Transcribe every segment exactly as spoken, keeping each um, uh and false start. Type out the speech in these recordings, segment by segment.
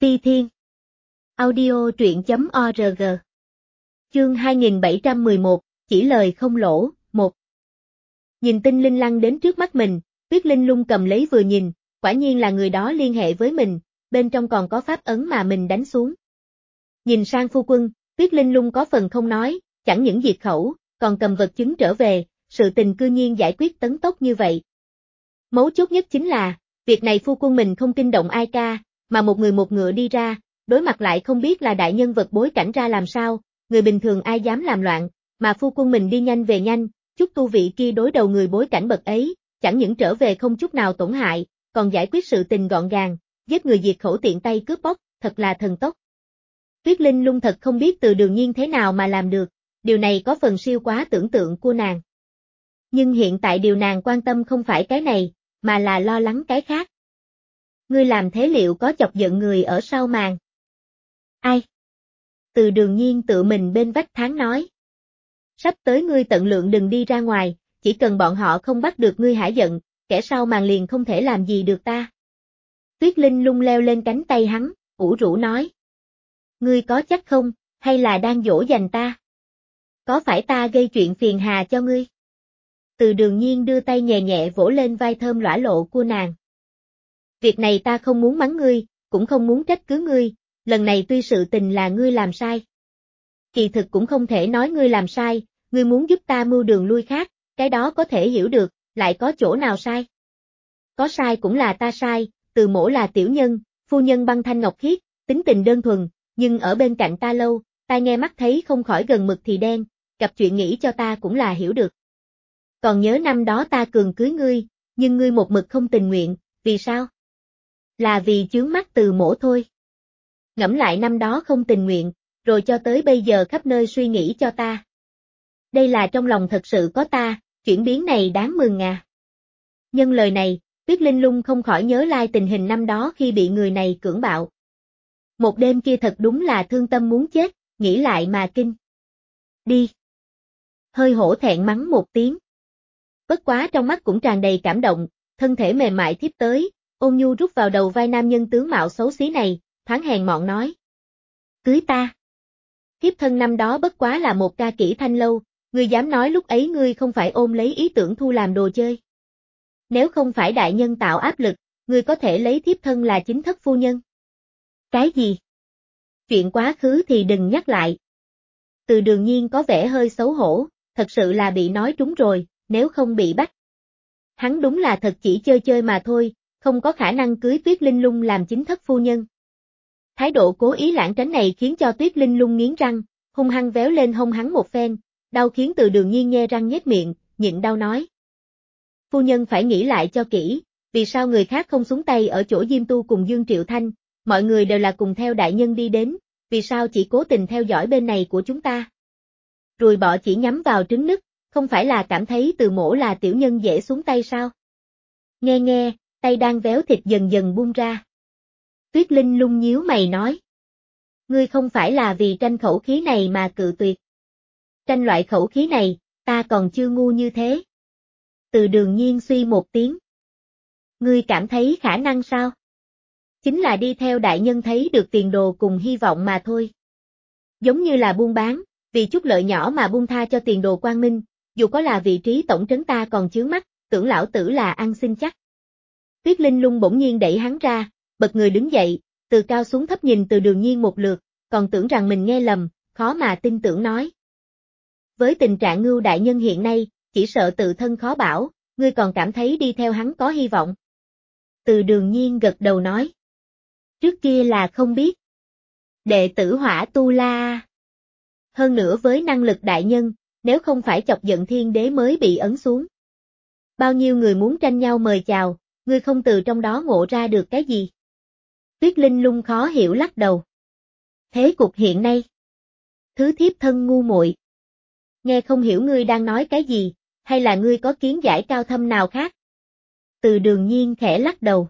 Ti Thiên. Audio truyện chấm org. Chương hai nghìn bảy trăm mười một, chỉ lời không lỗ, một. Nhìn tinh linh lăng đến trước mắt mình, Tuyết Linh Lung cầm lấy vừa nhìn, quả nhiên là người đó liên hệ với mình, bên trong còn có pháp ấn mà mình đánh xuống. Nhìn sang phu quân, Tuyết Linh Lung có phần không nói, chẳng những diệt khẩu, còn cầm vật chứng trở về, sự tình cư nhiên giải quyết tấn tốc như vậy. Mấu chốt nhất chính là, việc này phu quân mình không kinh động ai ca, mà một người một ngựa đi ra, đối mặt lại không biết là đại nhân vật bối cảnh ra làm sao, người bình thường ai dám làm loạn, mà phu quân mình đi nhanh về nhanh, chút tu vị kia đối đầu người bối cảnh bậc ấy, chẳng những trở về không chút nào tổn hại, còn giải quyết sự tình gọn gàng, giết người diệt khẩu tiện tay cướp bóc, thật là thần tốc. Tuyết Linh Lung thật không biết Từ Đường Nhiên thế nào mà làm được, điều này có phần siêu quá tưởng tượng của nàng. Nhưng hiện tại điều nàng quan tâm không phải cái này, mà là lo lắng cái khác. Ngươi làm thế liệu có chọc giận người ở sau màn? Ai? Từ Đường Nhiên tự mình bên vách thán nói. Sắp tới ngươi tận lượng đừng đi ra ngoài, chỉ cần bọn họ không bắt được ngươi hả giận, kẻ sau màn liền không thể làm gì được ta. Tuyết Linh Lung leo lên cánh tay hắn, ủ rũ nói. Ngươi có chắc không, hay là đang dỗ dành ta? Có phải ta gây chuyện phiền hà cho ngươi? Từ Đường Nhiên đưa tay nhẹ nhẹ vỗ lên vai thơm lõa lộ của nàng. Việc này ta không muốn mắng ngươi, cũng không muốn trách cứ ngươi, lần này tuy sự tình là ngươi làm sai. Kỳ thực cũng không thể nói ngươi làm sai, ngươi muốn giúp ta mưu đường lui khác, cái đó có thể hiểu được, lại có chỗ nào sai. Có sai cũng là ta sai, Từ mỗ là tiểu nhân, phu nhân băng thanh ngọc khiết, tính tình đơn thuần, nhưng ở bên cạnh ta lâu, ta nghe mắt thấy không khỏi gần mực thì đen, gặp chuyện nghĩ cho ta cũng là hiểu được. Còn nhớ năm đó ta cường cưới ngươi, nhưng ngươi một mực không tình nguyện, vì sao? Là vì chướng mắt Từ mỗ thôi. Ngẫm lại năm đó không tình nguyện, rồi cho tới bây giờ khắp nơi suy nghĩ cho ta. Đây là trong lòng thật sự có ta, chuyển biến này đáng mừng à. Nhân lời này, Tuyết Linh Lung không khỏi nhớ lại tình hình năm đó khi bị người này cưỡng bạo. Một đêm kia thật đúng là thương tâm muốn chết, nghĩ lại mà kinh. Đi. Hơi hổ thẹn mắng một tiếng. Bất quá trong mắt cũng tràn đầy cảm động, thân thể mềm mại thiếp tới, ôn nhu rút vào đầu vai nam nhân tướng mạo xấu xí này, thoáng hèn mọn nói. Cưới ta. Thiếp thân năm đó bất quá là một ca kỹ thanh lâu, ngươi dám nói lúc ấy ngươi không phải ôm lấy ý tưởng thu làm đồ chơi. Nếu không phải đại nhân tạo áp lực, ngươi có thể lấy thiếp thân là chính thất phu nhân. Cái gì? Chuyện quá khứ thì đừng nhắc lại. Từ Đường Nhiên có vẻ hơi xấu hổ, thật sự là bị nói trúng rồi, nếu không bị bắt. Hắn đúng là thật chỉ chơi chơi mà thôi, không có khả năng cưới Tuyết Linh Lung làm chính thất phu nhân. Thái độ cố ý lảng tránh này khiến cho Tuyết Linh Lung nghiến răng, hung hăng véo lên hông hắn một phen, đau khiến Từ Đường Nhiên nhe răng nhếch miệng, nhịn đau nói. Phu nhân phải nghĩ lại cho kỹ, vì sao người khác không xuống tay ở chỗ Diêm Tu cùng Dương Triệu Thanh, mọi người đều là cùng theo đại nhân đi đến, vì sao chỉ cố tình theo dõi bên này của chúng ta. Rồi bỏ chỉ nhắm vào trứng nứt, không phải là cảm thấy Từ mỗ là tiểu nhân dễ xuống tay sao? Nghe nghe, tay đang véo thịt dần dần buông ra. Tuyết Linh Lung nhíu mày nói. Ngươi không phải là vì tranh khẩu khí này mà cự tuyệt. Tranh loại khẩu khí này, ta còn chưa ngu như thế. Từ Đường Nhiên suy một tiếng. Ngươi cảm thấy khả năng sao? Chính là đi theo đại nhân thấy được tiền đồ cùng hy vọng mà thôi. Giống như là buôn bán, vì chút lợi nhỏ mà buông tha cho tiền đồ quang minh, dù có là vị trí tổng trấn ta còn chướng mắt, tưởng lão tử là ăn xin chắc. Tuyết Linh Lung bỗng nhiên đẩy hắn ra, bật người đứng dậy, từ cao xuống thấp nhìn Từ Đường Nhiên một lượt, còn tưởng rằng mình nghe lầm, khó mà tin tưởng nói. Với tình trạng Ngưu đại nhân hiện nay, chỉ sợ tự thân khó bảo, ngươi còn cảm thấy đi theo hắn có hy vọng. Từ Đường Nhiên gật đầu nói. Trước kia là không biết. Đệ tử Hỏa Tu La. Hơn nữa với năng lực đại nhân, nếu không phải chọc giận thiên đế mới bị ấn xuống. Bao nhiêu người muốn tranh nhau mời chào, ngươi không từ trong đó ngộ ra được cái gì. Tuyết Linh Lung khó hiểu lắc đầu. Thế cục hiện nay. Thứ thiếp thân ngu muội. Nghe không hiểu ngươi đang nói cái gì, hay là ngươi có kiến giải cao thâm nào khác? Từ Đường Nhiên khẽ lắc đầu.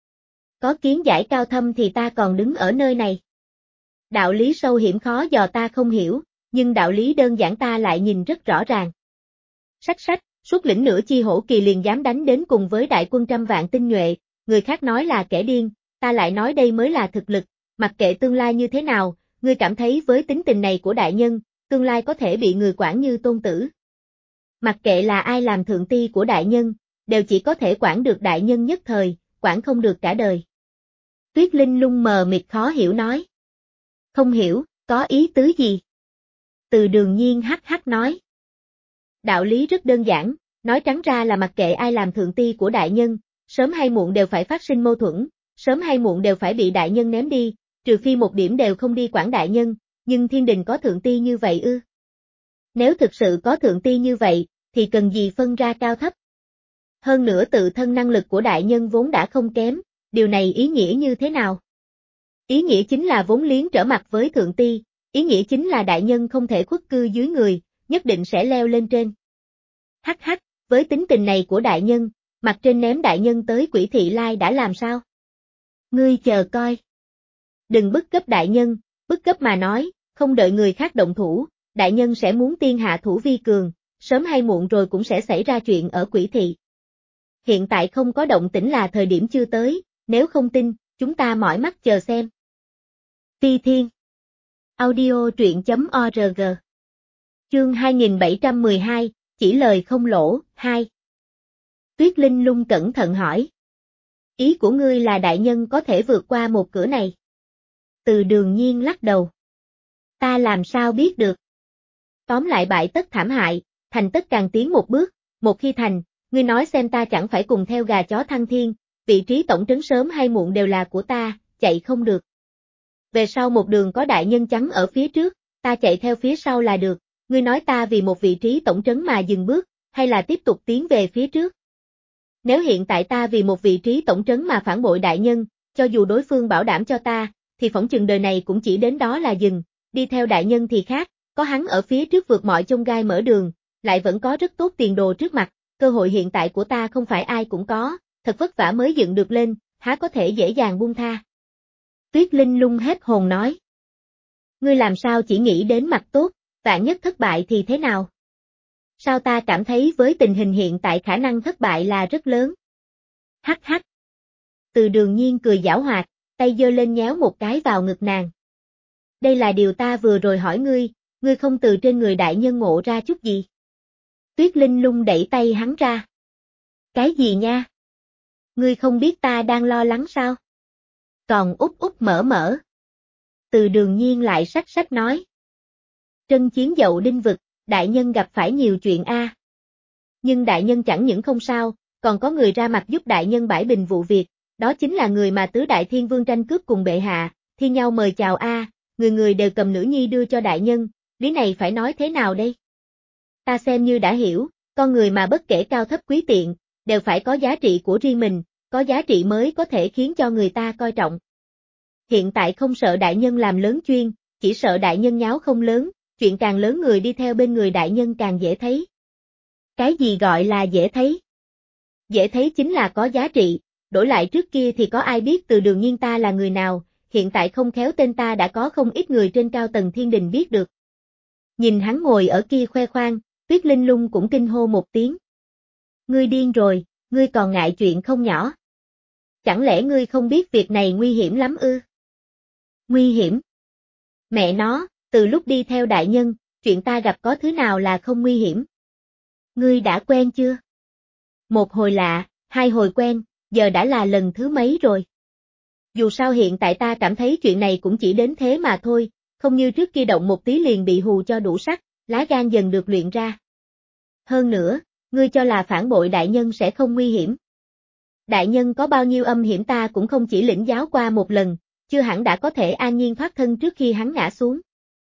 Có kiến giải cao thâm thì ta còn đứng ở nơi này. Đạo lý sâu hiểm khó dò ta không hiểu, nhưng đạo lý đơn giản ta lại nhìn rất rõ ràng. Sách sách, xuất lĩnh nửa chi hổ kỳ liền dám đánh đến cùng với đại quân trăm vạn tinh nhuệ, người khác nói là kẻ điên, ta lại nói đây mới là thực lực, mặc kệ tương lai như thế nào, ngươi cảm thấy với tính tình này của đại nhân, tương lai có thể bị người quản như tôn tử. Mặc kệ là ai làm thượng ti của đại nhân, đều chỉ có thể quản được đại nhân nhất thời, quản không được cả đời. Tuyết Linh Lung mờ mịt khó hiểu nói. Không hiểu, có ý tứ gì? Từ Đường Nhiên hắc hắc nói. Đạo lý rất đơn giản, nói trắng ra là mặc kệ ai làm thượng ti của đại nhân, sớm hay muộn đều phải phát sinh mâu thuẫn, sớm hay muộn đều phải bị đại nhân ném đi, trừ phi một điểm đều không đi quản đại nhân, nhưng thiên đình có thượng ti như vậy ư? Nếu thực sự có thượng ti như vậy, thì cần gì phân ra cao thấp? Hơn nữa tự thân năng lực của đại nhân vốn đã không kém, điều này ý nghĩa như thế nào? Ý nghĩa chính là vốn liếng trở mặt với thượng ti, ý nghĩa chính là đại nhân không thể khuất cư dưới người, nhất định sẽ leo lên trên. Hắc hắc, với tính tình này của đại nhân, mặt trên ném đại nhân tới Quỷ Thị Lai đã làm sao? Ngươi chờ coi. Đừng bức cấp đại nhân, bức cấp mà nói, không đợi người khác động thủ, đại nhân sẽ muốn tiên hạ thủ vi cường, sớm hay muộn rồi cũng sẽ xảy ra chuyện ở Quỷ Thị. Hiện tại không có động tĩnh là thời điểm chưa tới, nếu không tin, chúng ta mỏi mắt chờ xem. Phi Thiên Audio truyện chấm org Chương hai nghìn bảy trăm mười hai, chỉ lời không lỗ, hai. Tuyết Linh Lung cẩn thận hỏi. Ý của ngươi là đại nhân có thể vượt qua một cửa này? Từ Đường Nhiên lắc đầu. Ta làm sao biết được? Tóm lại bại tất thảm hại, thành tất càng tiến một bước, một khi thành, ngươi nói xem ta chẳng phải cùng theo gà chó thăng thiên, vị trí tổng trấn sớm hay muộn đều là của ta, chạy không được. Về sau một đường có đại nhân chắn ở phía trước, ta chạy theo phía sau là được, ngươi nói ta vì một vị trí tổng trấn mà dừng bước, hay là tiếp tục tiến về phía trước? Nếu hiện tại ta vì một vị trí tổng trấn mà phản bội đại nhân, cho dù đối phương bảo đảm cho ta, thì phỏng chừng đời này cũng chỉ đến đó là dừng, đi theo đại nhân thì khác, có hắn ở phía trước vượt mọi chông gai mở đường, lại vẫn có rất tốt tiền đồ trước mặt, cơ hội hiện tại của ta không phải ai cũng có, thật vất vả mới dựng được lên, há có thể dễ dàng buông tha. Tuyết Linh Lung hết hồn nói. Ngươi làm sao chỉ nghĩ đến mặt tốt, vạn nhất thất bại thì thế nào? Sao ta cảm thấy với tình hình hiện tại khả năng thất bại là rất lớn? Hắc hắc. Từ Đường Nhiên cười giảo hoạt, tay giơ lên nhéo một cái vào ngực nàng. Đây là điều ta vừa rồi hỏi ngươi, ngươi không từ trên người đại nhân ngộ ra chút gì? Tuyết Linh Lung đẩy tay hắn ra. Cái gì nha? Ngươi không biết ta đang lo lắng sao? Còn úp úp mở mở. Từ Đường Nhiên lại sách sách nói. Trân chiến dậu đinh vực, đại nhân gặp phải nhiều chuyện a. À. Nhưng đại nhân chẳng những không sao, còn có người ra mặt giúp đại nhân bãi bình vụ việc, đó chính là người mà tứ đại thiên vương tranh cướp cùng bệ hạ, thi nhau mời chào a, à, người người đều cầm nữ nhi đưa cho đại nhân, lý này phải nói thế nào đây? Ta xem như đã hiểu, con người mà bất kể cao thấp quý tiện, đều phải có giá trị của riêng mình, có giá trị mới có thể khiến cho người ta coi trọng. Hiện tại không sợ đại nhân làm lớn chuyên, chỉ sợ đại nhân nháo không lớn, chuyện càng lớn người đi theo bên người đại nhân càng dễ thấy. Cái gì gọi là dễ thấy? Dễ thấy chính là có giá trị, đổi lại trước kia thì có ai biết Từ Đường Nhiên ta là người nào, hiện tại không khéo tên ta đã có không ít người trên cao tầng thiên đình biết được. Nhìn hắn ngồi ở kia khoe khoang, Tuyết Linh Lung cũng kinh hô một tiếng. Ngươi điên rồi, ngươi còn ngại chuyện không nhỏ. Chẳng lẽ ngươi không biết việc này nguy hiểm lắm ư? Nguy hiểm? Mẹ nó, từ lúc đi theo đại nhân, chuyện ta gặp có thứ nào là không nguy hiểm? Ngươi đã quen chưa? Một hồi lạ, hai hồi quen, giờ đã là lần thứ mấy rồi? Dù sao hiện tại ta cảm thấy chuyện này cũng chỉ đến thế mà thôi, không như trước kia động một tí liền bị hù cho đủ sắc, lá gan dần được luyện ra. Hơn nữa, ngươi cho là phản bội đại nhân sẽ không nguy hiểm. Đại nhân có bao nhiêu âm hiểm ta cũng không chỉ lĩnh giáo qua một lần, chưa hẳn đã có thể an nhiên thoát thân trước khi hắn ngã xuống.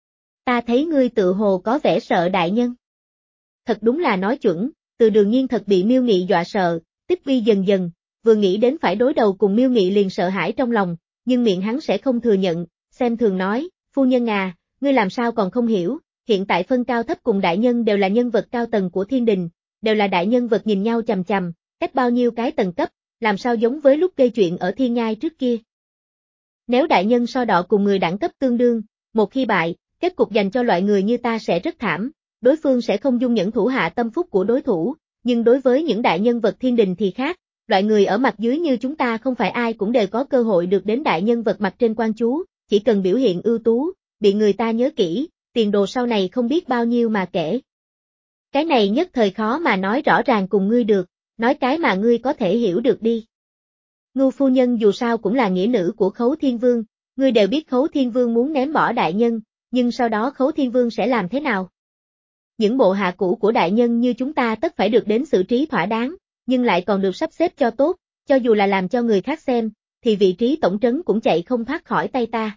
Ta thấy ngươi tự hồ có vẻ sợ đại nhân. Thật đúng là nói chuẩn, Từ Đường Nhiên thật bị Miêu Nghị dọa sợ, tích uy dần dần, vừa nghĩ đến phải đối đầu cùng Miêu Nghị liền sợ hãi trong lòng, nhưng miệng hắn sẽ không thừa nhận, xem thường nói, phu nhân à, ngươi làm sao còn không hiểu, hiện tại phân cao thấp cùng đại nhân đều là nhân vật cao tầng của thiên đình, đều là đại nhân vật nhìn nhau chằm chằm, cách bao nhiêu cái tầng cấp, làm sao giống với lúc gây chuyện ở thiên ngai trước kia. Nếu đại nhân so đọ cùng người đẳng cấp tương đương, một khi bại, kết cục dành cho loại người như ta sẽ rất thảm, đối phương sẽ không dung nhẫn thủ hạ tâm phúc của đối thủ, nhưng đối với những đại nhân vật thiên đình thì khác, loại người ở mặt dưới như chúng ta không phải ai cũng đều có cơ hội được đến đại nhân vật mặt trên quan chú, chỉ cần biểu hiện ưu tú, bị người ta nhớ kỹ, tiền đồ sau này không biết bao nhiêu mà kể. Cái này nhất thời khó mà nói rõ ràng cùng ngươi được, nói cái mà ngươi có thể hiểu được đi. Ngưu phu nhân dù sao cũng là nghĩa nữ của Khấu Thiên Vương, ngươi đều biết Khấu Thiên Vương muốn ném bỏ đại nhân, nhưng sau đó Khấu Thiên Vương sẽ làm thế nào? Những bộ hạ cũ của đại nhân như chúng ta tất phải được đến xử trí thỏa đáng, nhưng lại còn được sắp xếp cho tốt, cho dù là làm cho người khác xem, thì vị trí tổng trấn cũng chạy không thoát khỏi tay ta.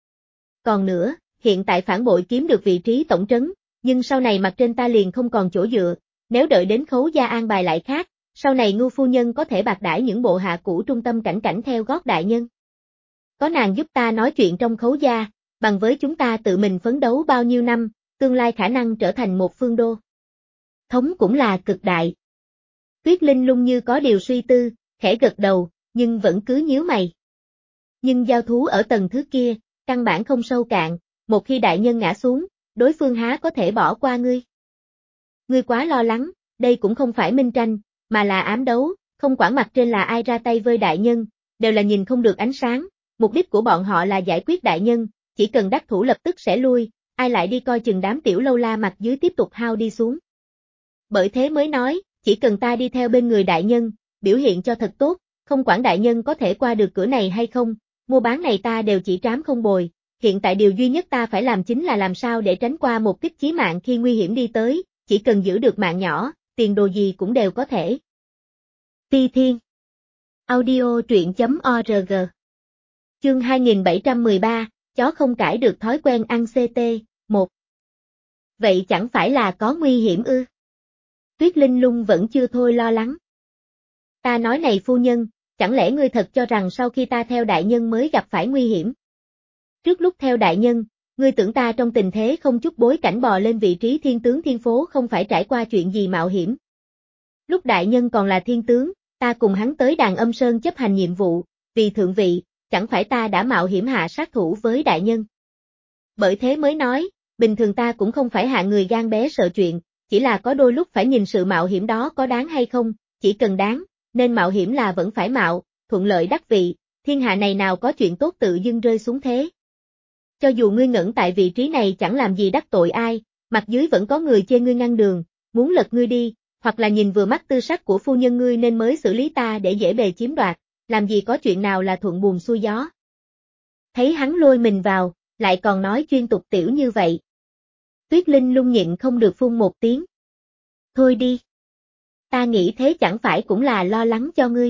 Còn nữa, hiện tại phản bội kiếm được vị trí tổng trấn, nhưng sau này mặt trên ta liền không còn chỗ dựa, nếu đợi đến Khấu gia an bài lại khác, sau này Ngưu phu nhân có thể bạc đãi những bộ hạ cũ trung tâm cảnh cảnh theo gót đại nhân. Có nàng giúp ta nói chuyện trong Khấu gia, bằng với chúng ta tự mình phấn đấu bao nhiêu năm, tương lai khả năng trở thành một phương đô thống cũng là cực đại. Tuyết Linh Lung như có điều suy tư, khẽ gật đầu, nhưng vẫn cứ nhíu mày. Nhưng giao thú ở tầng thứ kia, căn bản không sâu cạn, một khi đại nhân ngã xuống, đối phương há có thể bỏ qua ngươi. Ngươi quá lo lắng, đây cũng không phải minh tranh, mà là ám đấu, không quản mặt trên là ai ra tay với đại nhân, đều là nhìn không được ánh sáng, mục đích của bọn họ là giải quyết đại nhân, chỉ cần đắc thủ lập tức sẽ lui, ai lại đi coi chừng đám tiểu lâu la mặt dưới tiếp tục hao đi xuống. Bởi thế mới nói, chỉ cần ta đi theo bên người đại nhân, biểu hiện cho thật tốt, không quản đại nhân có thể qua được cửa này hay không, mua bán này ta đều chỉ trám không bồi, hiện tại điều duy nhất ta phải làm chính là làm sao để tránh qua một kích chí mạng khi nguy hiểm đi tới, chỉ cần giữ được mạng nhỏ, tiền đồ gì cũng đều có thể. Phi Thiên Audio truyện.org Chương hai nghìn bảy trăm mười ba, chó không cãi được thói quen ăn xê tê, một. Vậy chẳng phải là có nguy hiểm ư? Tuyết Linh Lung vẫn chưa thôi lo lắng. Ta nói này phu nhân, chẳng lẽ ngươi thật cho rằng sau khi ta theo đại nhân mới gặp phải nguy hiểm? Trước lúc theo đại nhân, ngươi tưởng ta trong tình thế không chút bối cảnh bò lên vị trí thiên tướng thiên phố không phải trải qua chuyện gì mạo hiểm. Lúc đại nhân còn là thiên tướng, ta cùng hắn tới Đàn Âm Sơn chấp hành nhiệm vụ, vì thượng vị, chẳng phải ta đã mạo hiểm hạ sát thủ với đại nhân. Bởi thế mới nói, bình thường ta cũng không phải hạ người gan bé sợ chuyện, chỉ là có đôi lúc phải nhìn sự mạo hiểm đó có đáng hay không, chỉ cần đáng, nên mạo hiểm là vẫn phải mạo, thuận lợi đắc vị, thiên hạ này nào có chuyện tốt tự dưng rơi xuống thế. Cho dù ngươi ngẩn tại vị trí này chẳng làm gì đắc tội ai, mặt dưới vẫn có người chê ngươi ngăn đường, muốn lật ngươi đi, hoặc là nhìn vừa mắt tư sắc của phu nhân ngươi nên mới xử lý ta để dễ bề chiếm đoạt, làm gì có chuyện nào là thuận buồm xuôi gió. Thấy hắn lôi mình vào, lại còn nói chuyên tục tiểu như vậy. Tuyết Linh Lung nhịn không được phun một tiếng. Thôi đi. Ta nghĩ thế chẳng phải cũng là lo lắng cho ngươi.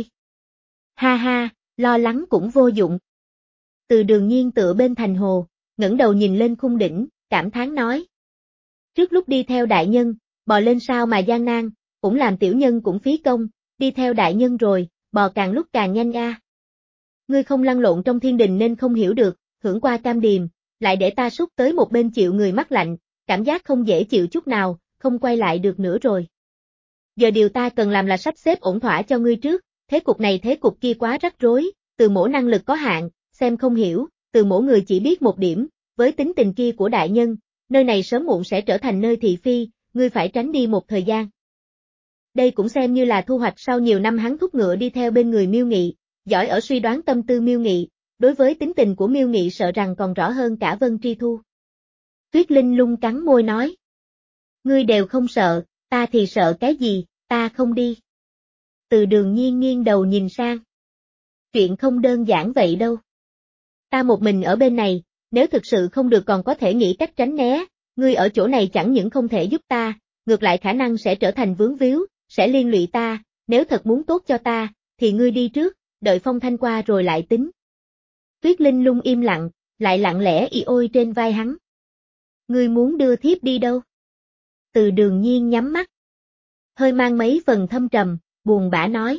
Ha ha, lo lắng cũng vô dụng. Từ Đường Nhiên tựa bên thành hồ, ngẩng đầu nhìn lên khung đỉnh, cảm thán nói. Trước lúc đi theo đại nhân, bò lên sao mà gian nan, cũng làm tiểu nhân cũng phí công, đi theo đại nhân rồi, bò càng lúc càng nhanh a. Ngươi không lăn lộn trong thiên đình nên không hiểu được, hưởng qua cam điềm, lại để ta sút tới một bên chịu người mắc lạnh, cảm giác không dễ chịu chút nào, không quay lại được nữa rồi. Giờ điều ta cần làm là sắp xếp ổn thỏa cho ngươi trước, thế cục này thế cục kia quá rắc rối, từ mổ năng lực có hạn, xem không hiểu, từ mổ người chỉ biết một điểm, với tính tình kia của đại nhân, nơi này sớm muộn sẽ trở thành nơi thị phi, ngươi phải tránh đi một thời gian. Đây cũng xem như là thu hoạch sau nhiều năm hắn thúc ngựa đi theo bên người Miêu Nghị, giỏi ở suy đoán tâm tư Miêu Nghị, đối với tính tình của Miêu Nghị sợ rằng còn rõ hơn cả Vân Tri Thu. Tuyết Linh Lung cắn môi nói. Ngươi đều không sợ, ta thì sợ cái gì, ta không đi. Từ Đường Nhiên nghiêng đầu nhìn sang. Chuyện không đơn giản vậy đâu. Ta một mình ở bên này, nếu thực sự không được còn có thể nghĩ cách tránh né, ngươi ở chỗ này chẳng những không thể giúp ta, ngược lại khả năng sẽ trở thành vướng víu, sẽ liên lụy ta, nếu thật muốn tốt cho ta, thì ngươi đi trước, đợi phong thanh qua rồi lại tính. Tuyết Linh Lung im lặng, lại lặng lẽ y ôi trên vai hắn. Ngươi muốn đưa thiếp đi đâu? Từ Đường Nhiên nhắm mắt. Hơi mang mấy phần thâm trầm, buồn bã nói.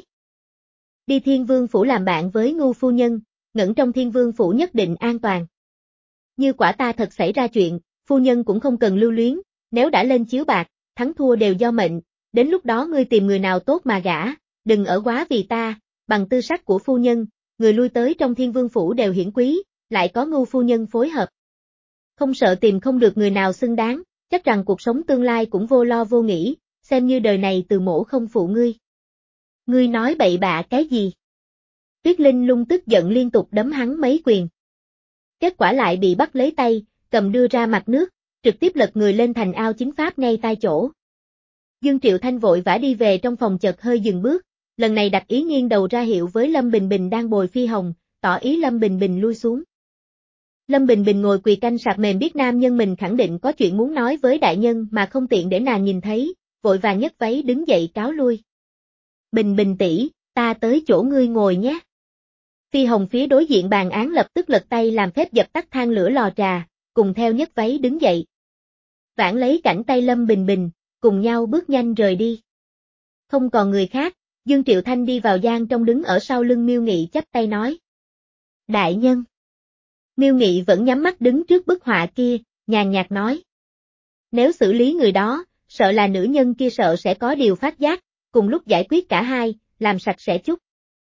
Đi Thiên Vương Phủ làm bạn với Ngưu phu nhân, ngẩn trong Thiên Vương Phủ nhất định an toàn. Như quả ta thật xảy ra chuyện, phu nhân cũng không cần lưu luyến, nếu đã lên chiếu bạc, thắng thua đều do mệnh, đến lúc đó ngươi tìm người nào tốt mà gả, đừng ở quá vì ta, bằng tư sắc của phu nhân, người lui tới trong Thiên Vương Phủ đều hiển quý, lại có Ngưu phu nhân phối hợp. Không sợ tìm không được người nào xứng đáng, chắc rằng cuộc sống tương lai cũng vô lo vô nghĩ, xem như đời này từ mổ không phụ ngươi. Ngươi nói bậy bạ cái gì? Tuyết Linh Lung tức giận liên tục đấm hắn mấy quyền. Kết quả lại bị bắt lấy tay, cầm đưa ra mặt nước, trực tiếp lật người lên thành ao chính pháp ngay tại chỗ. Dương Triệu Thanh vội vã đi về trong phòng chợt hơi dừng bước, lần này đặt ý nghiêng đầu ra hiệu với Lâm Bình Bình đang bồi Phi Hồng, tỏ ý Lâm Bình Bình lui xuống. Lâm Bình Bình ngồi quỳ canh sạp mềm biết nam nhân mình khẳng định có chuyện muốn nói với đại nhân mà không tiện để nàng nhìn thấy, vội vàng nhấc váy đứng dậy cáo lui. Bình Bình tỷ, ta tới chỗ ngươi ngồi nhé. Phi Hồng phía đối diện bàn án lập tức lật tay làm phép dập tắt than lửa lò trà, cùng theo nhấc váy đứng dậy. Vãn lấy cảnh tay Lâm Bình Bình, cùng nhau bước nhanh rời đi. Không còn người khác, Dương Triệu Thanh đi vào gian trong đứng ở sau lưng Miêu Nghị chắp tay nói. Đại nhân. Miêu Nghị vẫn nhắm mắt đứng trước bức họa kia, nhàn nhạt nói. Nếu xử lý người đó, sợ là nữ nhân kia sợ sẽ có điều phát giác, cùng lúc giải quyết cả hai, làm sạch sẽ chút.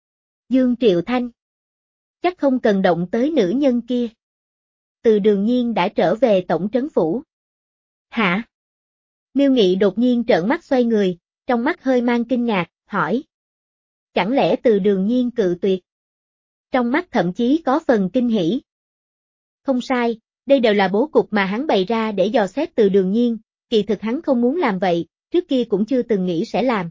Dương Triệu Thanh. Chắc không cần động tới nữ nhân kia. Từ Đường Nhiên đã trở về tổng trấn phủ. Hả? Miêu Nghị đột nhiên trợn mắt xoay người, trong mắt hơi mang kinh ngạc, hỏi. Chẳng lẽ Từ Đường Nhiên cự tuyệt? Trong mắt thậm chí có phần kinh hỉ. Không sai, đây đều là bố cục mà hắn bày ra để dò xét Từ Đường Nhiên, kỳ thực hắn không muốn làm vậy, trước kia cũng chưa từng nghĩ sẽ làm.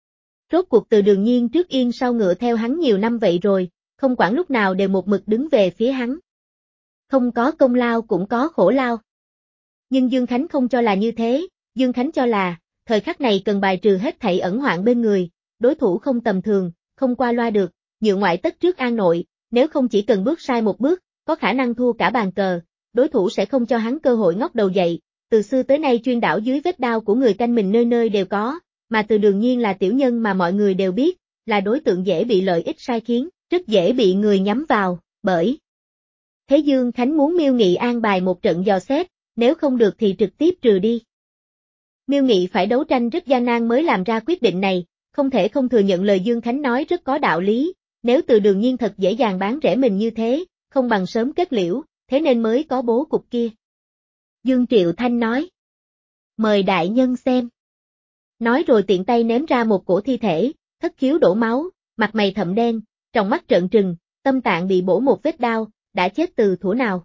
Rốt cuộc Từ Đường Nhiên trước yên sau ngựa theo hắn nhiều năm vậy rồi, không quản lúc nào đều một mực đứng về phía hắn. Không có công lao cũng có khổ lao. Nhưng Dương Khánh không cho là như thế, Dương Khánh cho là, thời khắc này cần bài trừ hết thảy ẩn hoạn bên người, đối thủ không tầm thường, không qua loa được, nhượng ngoại tất trước an nội, nếu không chỉ cần bước sai một bước, có khả năng thua cả bàn cờ, đối thủ sẽ không cho hắn cơ hội ngóc đầu dậy, từ xưa tới nay chuyên đảo dưới vết đao của người canh mình nơi nơi đều có, mà Từ Đường Nhiên là tiểu nhân mà mọi người đều biết, là đối tượng dễ bị lợi ích sai khiến, rất dễ bị người nhắm vào, bởi thế Dương Khánh muốn Miêu Nghị an bài một trận dò xét, nếu không được thì trực tiếp trừ đi. Miêu Nghị phải đấu tranh rất gian nan mới làm ra quyết định này, không thể không thừa nhận lời Dương Khánh nói rất có đạo lý, nếu Từ Đường Nhiên thật dễ dàng bán rẻ mình như thế, không bằng sớm kết liễu, thế nên mới có bố cục kia. Dương Triệu Thanh nói. Mời đại nhân xem. Nói rồi tiện tay ném ra một cổ thi thể, thất khiếu đổ máu, mặt mày thậm đen, trong mắt trợn trừng, tâm tạng bị bổ một vết đao, đã chết từ thuở nào.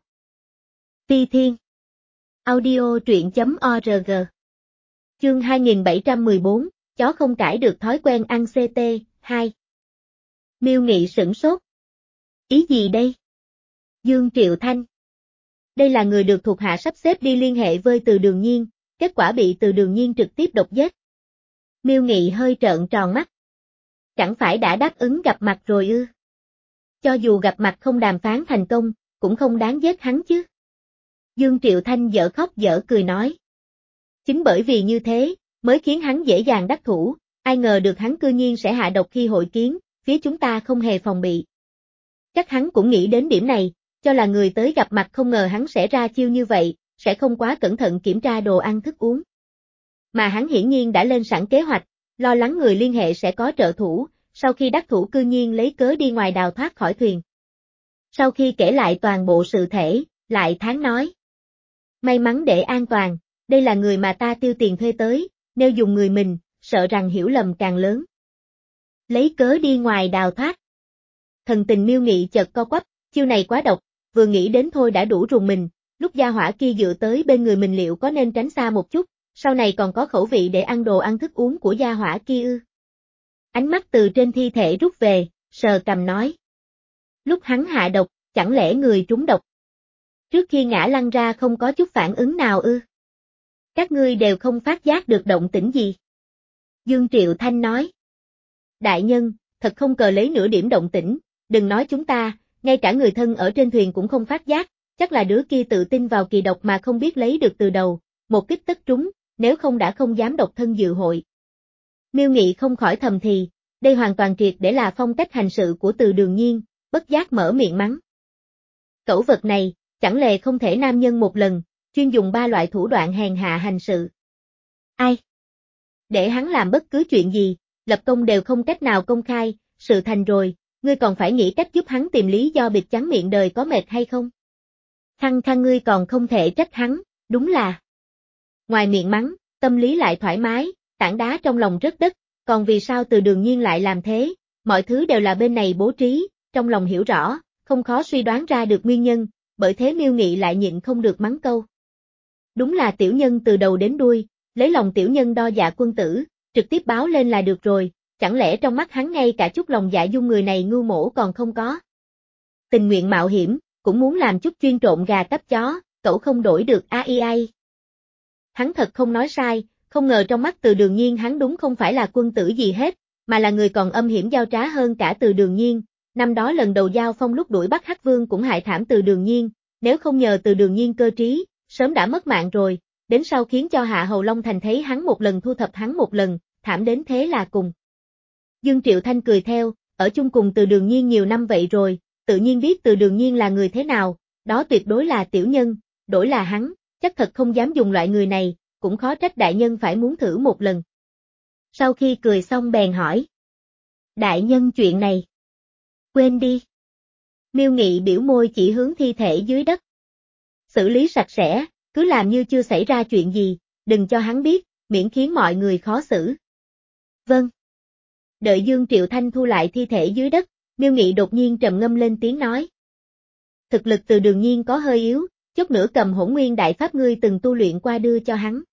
Phi Thiên. Audio truyện chấm org. Chương hai nghìn bảy trăm mười bốn, chó không cãi được thói quen ăn xê tê, hai. Miêu Nghị sửng sốt. Ý gì đây? Dương Triệu Thanh. Đây là người được thuộc hạ sắp xếp đi liên hệ với Từ Đường Nhiên, kết quả bị Từ Đường Nhiên trực tiếp độc giết. Miêu Nghị hơi trợn tròn mắt. Chẳng phải đã đáp ứng gặp mặt rồi ư? Cho dù gặp mặt không đàm phán thành công, cũng không đáng giết hắn chứ. Dương Triệu Thanh dở khóc dở cười nói. Chính bởi vì như thế, mới khiến hắn dễ dàng đắc thủ, ai ngờ được hắn cư nhiên sẽ hạ độc khi hội kiến, phía chúng ta không hề phòng bị. Chắc hắn cũng nghĩ đến điểm này, cho là người tới gặp mặt không ngờ hắn sẽ ra chiêu như vậy, sẽ không quá cẩn thận kiểm tra đồ ăn thức uống. Mà hắn hiển nhiên đã lên sẵn kế hoạch, lo lắng người liên hệ sẽ có trợ thủ, sau khi đắc thủ cư nhiên lấy cớ đi ngoài đào thoát khỏi thuyền. Sau khi kể lại toàn bộ sự thể, lại thán nói. May mắn để an toàn, đây là người mà ta tiêu tiền thuê tới, nếu dùng người mình, sợ rằng hiểu lầm càng lớn. Lấy cớ đi ngoài đào thoát. Thần tình Miêu Nghị chợt co quắp, chiêu này quá độc, vừa nghĩ đến thôi đã đủ rùng mình, lúc gia hỏa kia dựa tới bên người mình liệu có nên tránh xa một chút, sau này còn có khẩu vị để ăn đồ ăn thức uống của gia hỏa kia ư. Ánh mắt từ trên thi thể rút về, sờ cằm nói. Lúc hắn hạ độc, chẳng lẽ người trúng độc? Trước khi ngã lăn ra không có chút phản ứng nào ư? Các ngươi đều không phát giác được động tĩnh gì? Dương Triệu Thanh nói. Đại nhân, thật không cờ lấy nửa điểm động tĩnh, đừng nói chúng ta, ngay cả người thân ở trên thuyền cũng không phát giác, chắc là đứa kia tự tin vào kỳ độc mà không biết lấy được từ đầu, một kích tất trúng, nếu không đã không dám độc thân dự hội. Miêu Nghị không khỏi thầm thì, đây hoàn toàn triệt để là phong cách hành sự của Từ Đường Nhiên, bất giác mở miệng mắng. Cẩu vật này, chẳng lẽ không thể nam nhân một lần, chuyên dùng ba loại thủ đoạn hèn hạ hành sự. Ai? Để hắn làm bất cứ chuyện gì, lập công đều không cách nào công khai, sự thành rồi, ngươi còn phải nghĩ cách giúp hắn tìm lý do bịt trắng miệng đời có mệt hay không? Khăng khăng ngươi còn không thể trách hắn, đúng là. Ngoài miệng mắng, tâm lý lại thoải mái, tảng đá trong lòng rất đất, còn vì sao Từ Đường Nhiên lại làm thế, mọi thứ đều là bên này bố trí, trong lòng hiểu rõ, không khó suy đoán ra được nguyên nhân, bởi thế Miêu Nghị lại nhịn không được mắng câu. Đúng là tiểu nhân từ đầu đến đuôi, lấy lòng tiểu nhân đo dạ quân tử, trực tiếp báo lên là được rồi, chẳng lẽ trong mắt hắn ngay cả chút lòng dạ dung người này ngưu mổ còn không có. Tình nguyện mạo hiểm, cũng muốn làm chút chuyên trộn gà cắp chó, cậu không đổi được a i a. Hắn thật không nói sai, không ngờ trong mắt Từ Đường Nhiên hắn đúng không phải là quân tử gì hết, mà là người còn âm hiểm dao trá hơn cả Từ Đường Nhiên. Năm đó lần đầu giao phong lúc đuổi bắt Hắc Vương cũng hại thảm Từ Đường Nhiên, nếu không nhờ Từ Đường Nhiên cơ trí, sớm đã mất mạng rồi, đến sau khiến cho Hạ Hầu Long Thành thấy hắn một lần thu thập hắn một lần, thảm đến thế là cùng. Dương Triệu Thanh cười theo, ở chung cùng Từ Đường Nhiên nhiều năm vậy rồi, tự nhiên biết Từ Đường Nhiên là người thế nào, đó tuyệt đối là tiểu nhân, đổi là hắn, chắc thật không dám dùng loại người này, cũng khó trách đại nhân phải muốn thử một lần. Sau khi cười xong bèn hỏi. Đại nhân chuyện này. Quên đi. Miêu Nghị biểu môi chỉ hướng thi thể dưới đất. Xử lý sạch sẽ, cứ làm như chưa xảy ra chuyện gì, đừng cho hắn biết, miễn khiến mọi người khó xử. Vâng. Đợi Dương Triệu Thanh thu lại thi thể dưới đất, Miêu Nghị đột nhiên trầm ngâm lên tiếng nói. Thực lực Từ Đường Nhiên có hơi yếu, chút nữa cầm Hỗn Nguyên Đại Pháp ngươi từng tu luyện qua đưa cho hắn.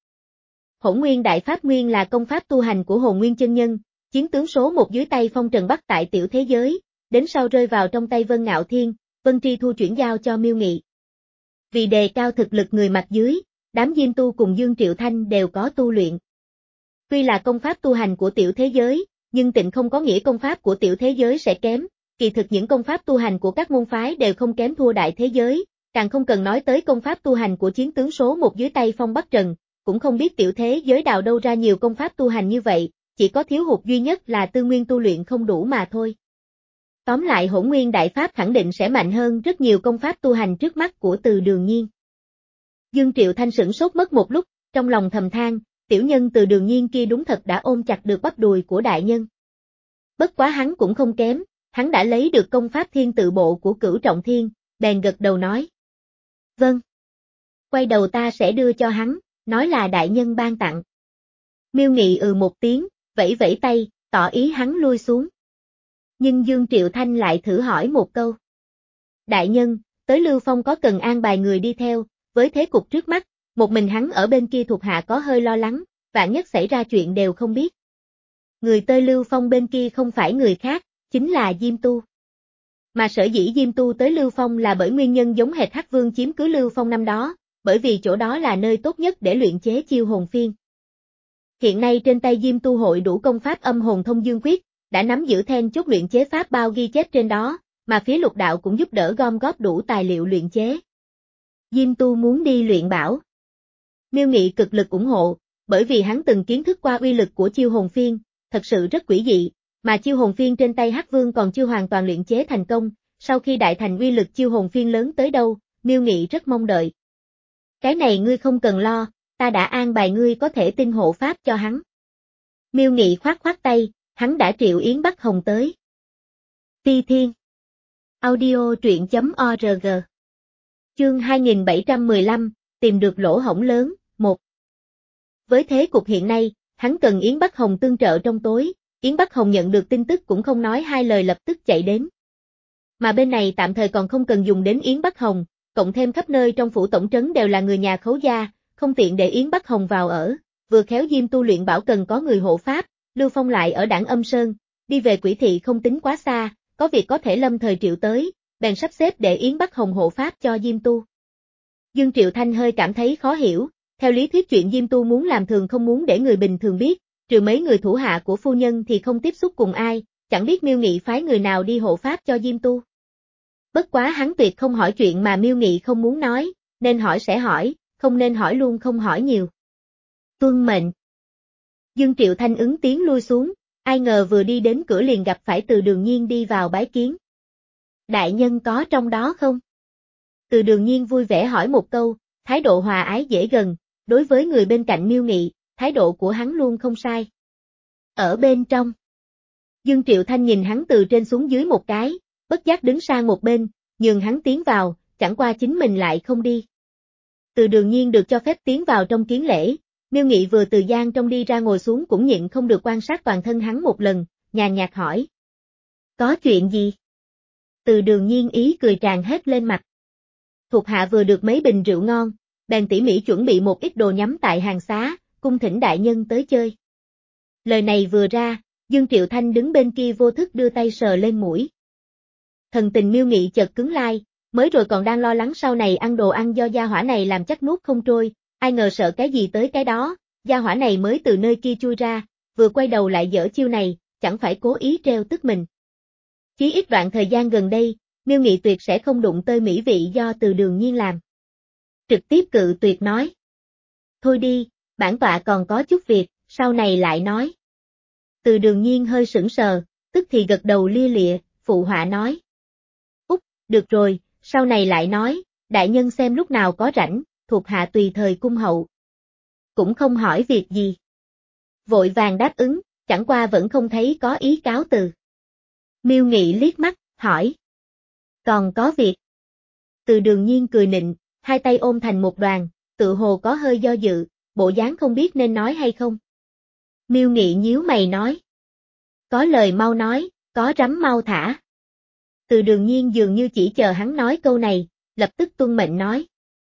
Hỗn Nguyên Đại Pháp Nguyên là công pháp tu hành của Hồn Nguyên chân nhân, chiến tướng số một dưới tay Phong Trần Bắc tại tiểu thế giới, đến sau rơi vào trong tay Vân Ngạo Thiên, Vân Tri Thu chuyển giao cho Miêu Nghị. Vì đề cao thực lực người mặt dưới, đám Diêm Tu cùng Dương Triệu Thanh đều có tu luyện. Tuy là công pháp tu hành của tiểu thế giới, nhưng tịnh không có nghĩa công pháp của tiểu thế giới sẽ kém, kỳ thực những công pháp tu hành của các môn phái đều không kém thua đại thế giới, càng không cần nói tới công pháp tu hành của chiến tướng số một dưới tay Phong Bắc Trần, cũng không biết tiểu thế giới đào đâu ra nhiều công pháp tu hành như vậy, chỉ có thiếu hụt duy nhất là tư nguyên tu luyện không đủ mà thôi. Tóm lại Hỗn Nguyên Đại Pháp khẳng định sẽ mạnh hơn rất nhiều công pháp tu hành trước mắt của Từ Đường Nhiên. Dương Triệu Thanh sửng sốt mất một lúc, trong lòng thầm than, tiểu nhân Từ Đường Nhiên kia đúng thật đã ôm chặt được bắp đùi của đại nhân. Bất quá hắn cũng không kém, hắn đã lấy được công pháp thiên tự bộ của Cửu Trọng Thiên, bèn gật đầu nói. Vâng. Quay đầu ta sẽ đưa cho hắn, nói là đại nhân ban tặng. Miêu Nghị ừ một tiếng, vẫy vẫy tay, tỏ ý hắn lui xuống. Nhưng Dương Triệu Thanh lại thử hỏi một câu. Đại nhân, tới Lưu Phong có cần an bài người đi theo, với thế cục trước mắt, một mình hắn ở bên kia thuộc hạ có hơi lo lắng, vạn nhất xảy ra chuyện đều không biết. Người tới Lưu Phong bên kia không phải người khác, chính là Diêm Tu. Mà sở dĩ Diêm Tu tới Lưu Phong là bởi nguyên nhân giống hệt Hắc Vương chiếm cứ Lưu Phong năm đó, bởi vì chỗ đó là nơi tốt nhất để luyện chế chiêu hồn phiên. Hiện nay trên tay Diêm Tu hội đủ công pháp âm hồn thông dương quyết, đã nắm giữ then chốt luyện chế pháp bao ghi chép trên đó, mà phía Lục Đạo cũng giúp đỡ gom góp đủ tài liệu luyện chế. Diêm Tu muốn đi luyện bảo. Miêu Nghị cực lực ủng hộ, bởi vì hắn từng kiến thức qua uy lực của chiêu hồn phiên, thật sự rất quỷ dị, mà chiêu hồn phiên trên tay Hắc Vương còn chưa hoàn toàn luyện chế thành công, sau khi đại thành uy lực chiêu hồn phiên lớn tới đâu, Miêu Nghị rất mong đợi. Cái này ngươi không cần lo, ta đã an bài ngươi có thể tin hộ pháp cho hắn. Miêu Nghị khoát khoát tay, hắn đã triệu Yến Bắc Hồng tới. Phi Thiên Audio truyện chấm org Chương hai nghìn bảy trăm mười lăm, tìm được lỗ hổng lớn, một. Với thế cục hiện nay, hắn cần Yến Bắc Hồng tương trợ trong tối, Yến Bắc Hồng nhận được tin tức cũng không nói hai lời lập tức chạy đến. Mà bên này tạm thời còn không cần dùng đến Yến Bắc Hồng, cộng thêm khắp nơi trong phủ tổng trấn đều là người nhà Khấu gia, không tiện để Yến Bắc Hồng vào ở, vừa khéo Diêm Tu luyện bảo cần có người hộ pháp, Lưu Phong lại ở Đảng Âm Sơn, đi về Quỷ Thị không tính quá xa, có việc có thể lâm thời triệu tới, bèn sắp xếp để Yến Bắc Hồng hộ pháp cho Diêm Tu. Dương Triệu Thanh hơi cảm thấy khó hiểu, theo lý thuyết chuyện Diêm Tu muốn làm thường không muốn để người bình thường biết, trừ mấy người thủ hạ của phu nhân thì không tiếp xúc cùng ai, chẳng biết Miêu Nghị phái người nào đi hộ pháp cho Diêm Tu. Bất quá hắn tuyệt không hỏi chuyện mà Miêu Nghị không muốn nói, nên hỏi sẽ hỏi, không nên hỏi luôn không hỏi nhiều. Tuân mệnh. Dương Triệu Thanh ứng tiếng lui xuống, ai ngờ vừa đi đến cửa liền gặp phải Từ Đường Nhiên đi vào bái kiến. Đại nhân có trong đó không? Từ Đường Nhiên vui vẻ hỏi một câu, thái độ hòa ái dễ gần, đối với người bên cạnh Miêu Nghị, thái độ của hắn luôn không sai. Ở bên trong. Dương Triệu Thanh nhìn hắn từ trên xuống dưới một cái, bất giác đứng sang một bên, nhường hắn tiến vào, chẳng qua chính mình lại không đi. Từ Đường Nhiên được cho phép tiến vào trong kiến lễ, Miêu Nghị vừa từ gian trong đi ra ngồi xuống cũng nhịn không được quan sát toàn thân hắn một lần, nhàn nhạt hỏi. Có chuyện gì? Từ Đường Nhiên ý cười tràn hết lên mặt. Thuộc hạ vừa được mấy bình rượu ngon, bèn tỉ mỉ chuẩn bị một ít đồ nhắm tại hàng xá, cung thỉnh đại nhân tới chơi. Lời này vừa ra, Dương Triệu Thanh đứng bên kia vô thức đưa tay sờ lên mũi. Thần tình Miêu Nghị chợt cứng lai, mới rồi còn đang lo lắng sau này ăn đồ ăn do gia hỏa này làm chắc nuốt không trôi, ai ngờ sợ cái gì tới cái đó, gia hỏa này mới từ nơi kia chui ra, vừa quay đầu lại dở chiêu này, chẳng phải cố ý treo tức mình. Chí ít đoạn thời gian gần đây, Miêu Nghị tuyệt sẽ không đụng tới mỹ vị do Từ Đường Nhiên làm. Trực tiếp cự tuyệt nói. Thôi đi, bản tọa còn có chút việc, sau này lại nói. Từ Đường Nhiên hơi sững sờ, tức thì gật đầu lia lịa, phụ họa nói. Út, được rồi, sau này lại nói, đại nhân xem lúc nào có rảnh, thuộc hạ tùy thời cung hậu. Cũng không hỏi việc gì. Vội vàng đáp ứng, chẳng qua vẫn không thấy có ý cáo từ. Miêu Nghị liếc mắt, hỏi. Còn có việc. Từ Đường Nhiên cười nịnh, hai tay ôm thành một đoàn, tự hồ có hơi do dự, bộ dáng không biết nên nói hay không. Miêu Nghị nhíu mày nói. Có lời mau nói, có rắm mau thả. Từ Đường Nhiên dường như chỉ chờ hắn nói câu này, lập tức tuân mệnh nói.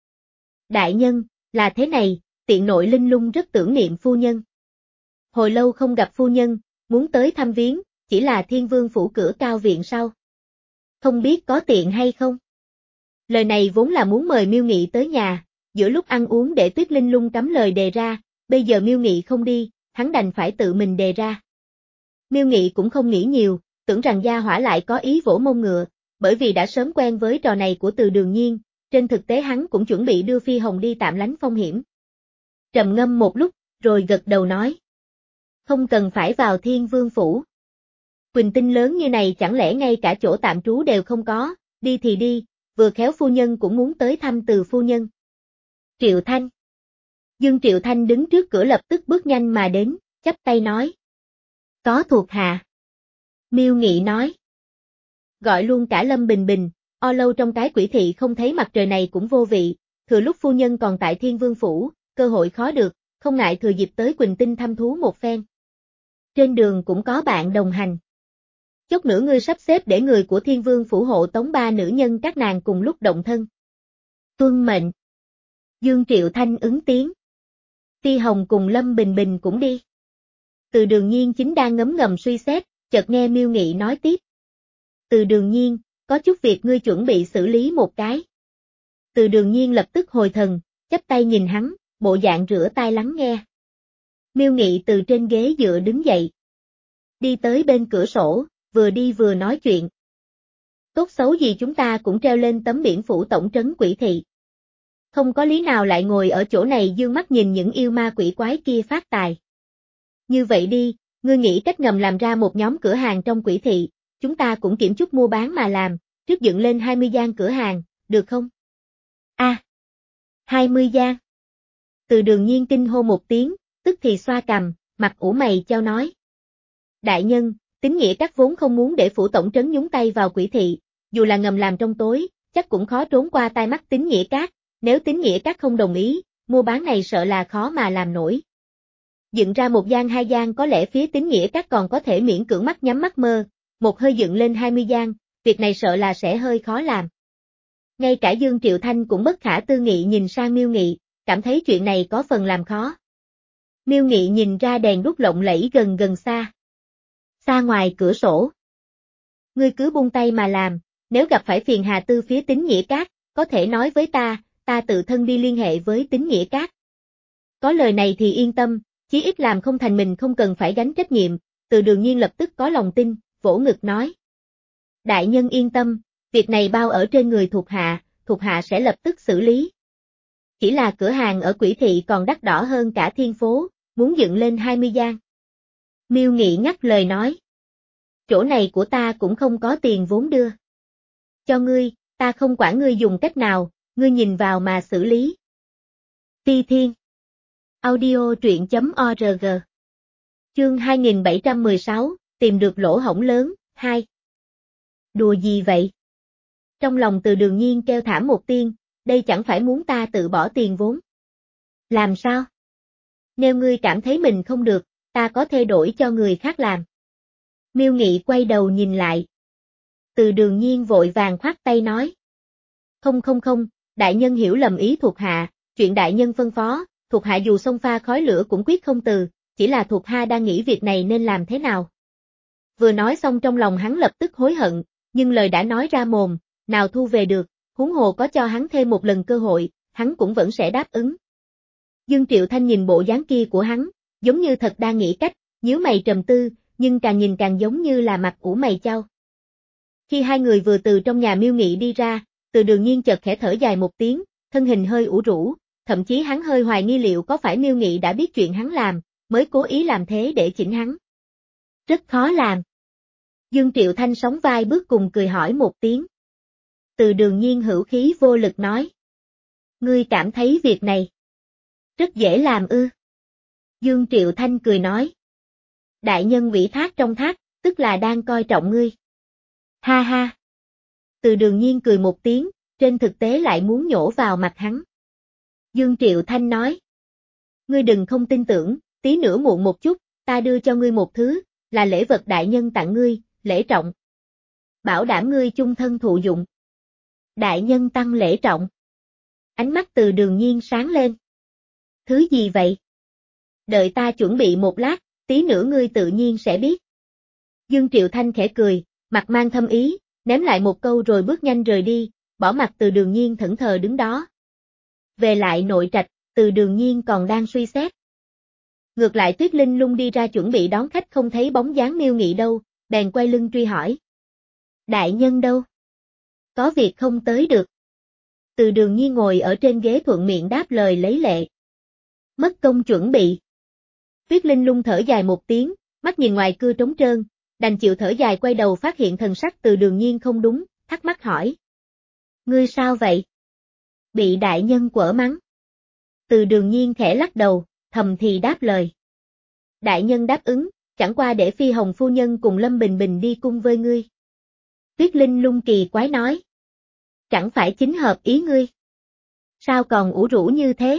Đại nhân, là thế này, tiện nội Linh Lung rất tưởng niệm phu nhân. Hồi lâu không gặp phu nhân, muốn tới thăm viếng, chỉ là Thiên Vương phủ cửa cao viện sau. Không biết có tiện hay không? Lời này vốn là muốn mời Miêu Nghị tới nhà, giữa lúc ăn uống để Tuyết Linh Lung cắm lời đề ra, bây giờ Miêu Nghị không đi, hắn đành phải tự mình đề ra. Miêu Nghị cũng không nghĩ nhiều, tưởng rằng gia hỏa lại có ý vỗ mông ngựa, bởi vì đã sớm quen với trò này của Từ Đường Nhiên, trên thực tế hắn cũng chuẩn bị đưa Phi Hồng đi tạm lánh phong hiểm. Trầm ngâm một lúc, rồi gật đầu nói. Không cần phải vào Thiên Vương phủ. Quỳnh tinh lớn như này chẳng lẽ ngay cả chỗ tạm trú đều không có, đi thì đi, vừa khéo phu nhân cũng muốn tới thăm Từ phu nhân. Triệu Thanh. Dương Triệu Thanh đứng trước cửa lập tức bước nhanh mà đến, chắp tay nói. Có thuộc hạ. Miêu Nghị nói. Gọi luôn cả Lâm Bình Bình, o lâu trong cái quỷ thị không thấy mặt trời này cũng vô vị, thừa lúc phu nhân còn tại Thiên Vương phủ, cơ hội khó được, không ngại thừa dịp tới Quỳnh Tinh thăm thú một phen. Trên đường cũng có bạn đồng hành. Chốc nữa ngươi sắp xếp để người của Thiên Vương phủ hộ tống ba nữ nhân các nàng cùng lúc động thân. Tuân mệnh. Dương Triệu Thanh ứng tiếng. Ti Hồng cùng Lâm Bình Bình cũng đi. Từ Đường Nhiên chính đang ngấm ngầm suy xét, chợt nghe Miêu Nghị nói tiếp. Từ Đường Nhiên, có chút việc ngươi chuẩn bị xử lý một cái. Từ Đường Nhiên lập tức hồi thần, chắp tay nhìn hắn, bộ dạng rửa tai lắng nghe. Miêu Nghị từ trên ghế dựa đứng dậy. Đi tới bên cửa sổ, vừa đi vừa nói chuyện. Tốt xấu gì chúng ta cũng treo lên tấm biển phủ tổng trấn quỷ thị. Không có lý nào lại ngồi ở chỗ này dương mắt nhìn những yêu ma quỷ quái kia phát tài. Như vậy đi, ngươi nghĩ cách ngầm làm ra một nhóm cửa hàng trong quỷ thị, chúng ta cũng kiểm chút mua bán mà làm, trước dựng lên hai mươi gian cửa hàng, được không? A, à, hai mươi gian. Từ Đường Nhiên kinh hô một tiếng, tức thì xoa cằm, mặt ủ mày chau nói. Đại nhân, Tín Nghĩa Các vốn không muốn để phủ tổng trấn nhúng tay vào quỷ thị, dù là ngầm làm trong tối, chắc cũng khó trốn qua tai mắt Tín Nghĩa Các, nếu Tín Nghĩa Các không đồng ý, mua bán này sợ là khó mà làm nổi. Dựng ra một gian hai gian có lẽ phía Tín Nghĩa Các còn có thể miễn cưỡng mắt nhắm mắt mơ, một hơi dựng lên hai mươi gian, việc này sợ là sẽ hơi khó làm. Ngay cả Dương Triệu Thanh cũng bất khả tư nghị nhìn sang Miêu Nghị, cảm thấy chuyện này có phần làm khó. Miêu Nghị nhìn ra đèn đuốc lộng lẫy gần gần xa. Xa ngoài cửa sổ. Ngươi cứ buông tay mà làm, nếu gặp phải phiền hà tư phía Tín Nghĩa Các, có thể nói với ta, ta tự thân đi liên hệ với Tín Nghĩa Các. Có lời này thì yên tâm, chí ít làm không thành mình không cần phải gánh trách nhiệm, Từ Đường Nhiên lập tức có lòng tin, vỗ ngực nói. Đại nhân yên tâm, việc này bao ở trên người thuộc hạ, thuộc hạ sẽ lập tức xử lý. Chỉ là cửa hàng ở quỷ thị còn đắt đỏ hơn cả thiên phố, muốn dựng lên hai mươi gian. Miêu Nghị ngắt lời nói. Chỗ này của ta cũng không có tiền vốn đưa. Cho ngươi, ta không quản ngươi dùng cách nào, ngươi nhìn vào mà xử lý. Ti Thiên. Audio truyện chấm org. Chương hai nghìn bảy trăm mười sáu, tìm được lỗ hổng lớn, hai. Đùa gì vậy? Trong lòng Từ Đường Nhiên kêu thảm một tiếng, đây chẳng phải muốn ta tự bỏ tiền vốn. Làm sao? Nếu ngươi cảm thấy mình không được, ta có thể đổi cho người khác làm. Miêu Nghị quay đầu nhìn lại. Từ Đường Nhiên vội vàng khoát tay nói. Không không không, Đại nhân hiểu lầm ý thuộc hạ, chuyện đại nhân phân phó, thuộc hạ dù xông pha khói lửa cũng quyết không từ, chỉ là thuộc hạ đang nghĩ việc này nên làm thế nào. Vừa nói xong trong lòng hắn lập tức hối hận, nhưng lời đã nói ra mồm, nào thu về được, huống hồ có cho hắn thêm một lần cơ hội, hắn cũng vẫn sẽ đáp ứng. Dương Triệu Thanh nhìn bộ dáng kia của hắn, giống như thật đang nghĩ cách, nhíu mày trầm tư, nhưng càng nhìn càng giống như là mặt ủ mày chau. Khi hai người vừa từ trong nhà Miêu Nghị đi ra, Từ Đường Nhiên chợt khẽ thở dài một tiếng, thân hình hơi ủ rũ, thậm chí hắn hơi hoài nghi liệu có phải Miêu Nghị đã biết chuyện hắn làm, mới cố ý làm thế để chỉnh hắn. Rất khó làm. Dương Triệu Thanh sóng vai bước cùng cười hỏi một tiếng. Từ Đường Nhiên hữu khí vô lực nói. Ngươi cảm thấy việc này rất dễ làm ư? Dương Triệu Thanh cười nói. Đại nhân ủy thác trong thác, tức là đang coi trọng ngươi. Ha ha. Từ Đường Nhiên cười một tiếng, trên thực tế lại muốn nhổ vào mặt hắn. Dương Triệu Thanh nói. Ngươi đừng không tin tưởng, tí nữa muộn một chút, ta đưa cho ngươi một thứ, là lễ vật đại nhân tặng ngươi, lễ trọng. Bảo đảm ngươi chung thân thụ dụng. Đại nhân tăng lễ trọng. Ánh mắt Từ Đường Nhiên sáng lên. Thứ gì vậy? Đợi ta chuẩn bị một lát, tí nữa ngươi tự nhiên sẽ biết. Dương Triệu Thanh khẽ cười, mặt mang thâm ý, ném lại một câu rồi bước nhanh rời đi, bỏ mặt Từ Đường Nhiên thẫn thờ đứng đó. Về lại nội trạch, Từ Đường Nhiên còn đang suy xét. Ngược lại Tuyết Linh Lung đi ra chuẩn bị đón khách không thấy bóng dáng Miêu Nghị đâu, bèn quay lưng truy hỏi. Đại nhân đâu? Có việc không tới được. Từ Đường Nhiên ngồi ở trên ghế thuận miệng đáp lời lấy lệ. Mất công chuẩn bị. Tuyết Linh Lung thở dài một tiếng, mắt nhìn ngoài cưa trống trơn, đành chịu thở dài quay đầu phát hiện thần sắc Từ Đường Nhiên không đúng, thắc mắc hỏi. Ngươi sao vậy? Bị đại nhân quở mắng. Từ Đường Nhiên khẽ lắc đầu, thầm thì đáp lời. Đại nhân đáp ứng, chẳng qua để Phi Hồng phu nhân cùng Lâm Bình Bình đi cung với ngươi. Tuyết Linh Lung kỳ quái nói. Chẳng phải chính hợp ý ngươi. Sao còn ủ rũ như thế?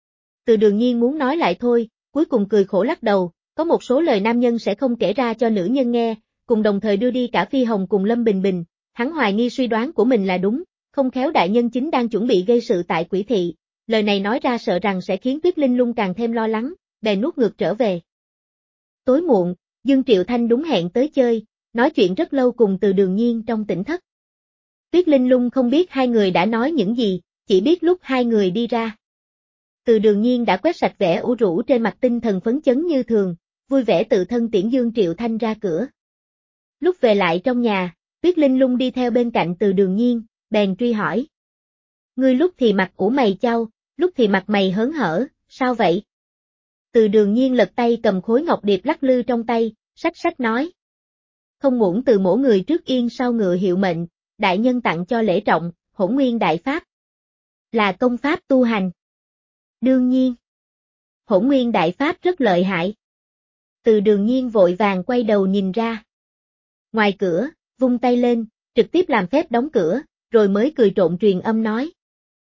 Từ Đường Nhiên muốn nói lại thôi, cuối cùng cười khổ lắc đầu, có một số lời nam nhân sẽ không kể ra cho nữ nhân nghe, cùng đồng thời đưa đi cả Phi Hồng cùng Lâm Bình Bình, hắn hoài nghi suy đoán của mình là đúng, không khéo đại nhân chính đang chuẩn bị gây sự tại Quỷ Thị, lời này nói ra sợ rằng sẽ khiến Tuyết Linh Lung càng thêm lo lắng, bèn nuốt ngược trở về. Tối muộn, Dương Triệu Thanh đúng hẹn tới chơi, nói chuyện rất lâu cùng Từ Đường Nhiên trong tỉnh thất. Tuyết Linh Lung không biết hai người đã nói những gì, chỉ biết lúc hai người đi ra. Từ Đường Nhiên đã quét sạch vẻ ủ rũ trên mặt, tinh thần phấn chấn như thường, vui vẻ tự thân tiễn Dương Triệu Thanh ra cửa. Lúc về lại trong nhà, Tuyết Linh Lung đi theo bên cạnh Từ Đường Nhiên, bèn truy hỏi. Ngươi lúc thì mặt ủ mày chau, lúc thì mặt mày hớn hở, sao vậy? Từ Đường Nhiên lật tay cầm khối ngọc điệp lắc lư trong tay, sách sách nói. Không uổng từ mỗi người trước yên sau ngựa hiệu mệnh, đại nhân tặng cho lễ trọng, Hỗn Nguyên Đại Pháp. Là công pháp tu hành. Đương nhiên. Hỗn Nguyên Đại Pháp rất lợi hại. Từ Đường Nhiên vội vàng quay đầu nhìn ra. Ngoài cửa, vung tay lên, trực tiếp làm phép đóng cửa, rồi mới cười trộn truyền âm nói.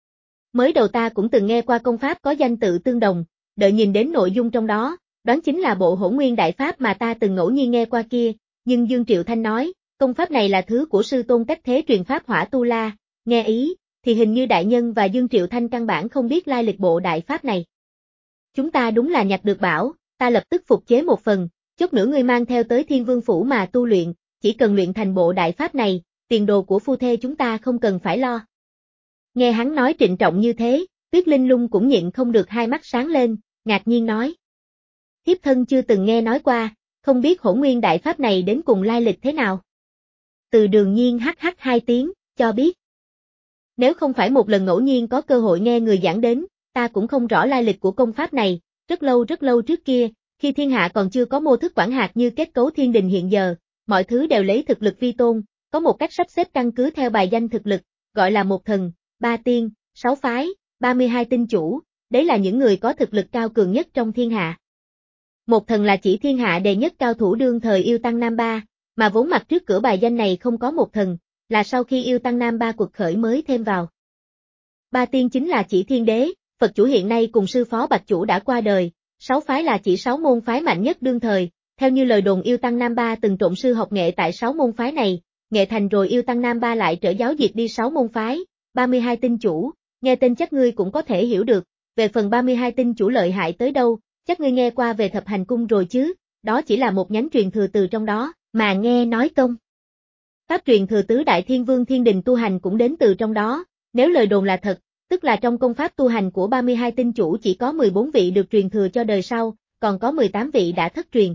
Mới đầu ta cũng từng nghe qua công pháp có danh tự tương đồng, đợi nhìn đến nội dung trong đó, đoán chính là bộ Hỗn Nguyên Đại Pháp mà ta từng ngẫu nhiên nghe qua kia, nhưng Dương Triệu Thanh nói, công pháp này là thứ của sư tôn cách thế truyền pháp Hỏa Tu La, nghe ý, thì hình như đại nhân và Dương Triệu Thanh căn bản không biết lai lịch bộ đại pháp này. Chúng ta đúng là nhặt được bảo, ta lập tức phục chế một phần, chút nữa ngươi mang theo tới Thiên Vương Phủ mà tu luyện, chỉ cần luyện thành bộ đại pháp này, tiền đồ của phu thê chúng ta không cần phải lo. Nghe hắn nói trịnh trọng như thế, Tuyết Linh Lung cũng nhịn không được hai mắt sáng lên, ngạc nhiên nói. Thiếp thân chưa từng nghe nói qua, không biết Hỗn Nguyên Đại Pháp này đến cùng lai lịch thế nào. Từ Đường Nhiên hắc hắc hai tiếng, cho biết. Nếu không phải một lần ngẫu nhiên có cơ hội nghe người giảng đến, ta cũng không rõ lai lịch của công pháp này, rất lâu rất lâu trước kia, khi thiên hạ còn chưa có mô thức quản hạt như kết cấu thiên đình hiện giờ, mọi thứ đều lấy thực lực vi tôn, có một cách sắp xếp căn cứ theo bài danh thực lực, gọi là một thần, ba tiên, sáu phái, ba mươi hai tinh chủ, đấy là những người có thực lực cao cường nhất trong thiên hạ. Một thần là chỉ thiên hạ đệ nhất cao thủ đương thời Yêu Tăng Nam Ba, mà vốn mặt trước cửa bài danh này không có một thần, là sau khi Yêu Tăng Nam Ba quật khởi mới thêm vào. Ba tiên chính là chỉ thiên đế, Phật chủ hiện nay cùng sư phó Bạch chủ đã qua đời, sáu phái là chỉ sáu môn phái mạnh nhất đương thời, theo như lời đồn Yêu Tăng Nam Ba từng trộn sư học nghệ tại sáu môn phái này, nghệ thành rồi Yêu Tăng Nam Ba lại trở giáo diệt đi sáu môn phái, ba mươi hai tinh chủ, nghe tên chắc ngươi cũng có thể hiểu được, về phần ba mươi hai tinh chủ lợi hại tới đâu, chắc ngươi nghe qua về thập hành cung rồi chứ, đó chỉ là một nhánh truyền thừa từ trong đó, mà nghe nói công. Pháp truyền thừa tứ đại thiên vương thiên đình tu hành cũng đến từ trong đó, nếu lời đồn là thật, tức là trong công pháp tu hành của ba mươi hai tinh chủ chỉ có mười bốn vị được truyền thừa cho đời sau, còn có mười tám vị đã thất truyền.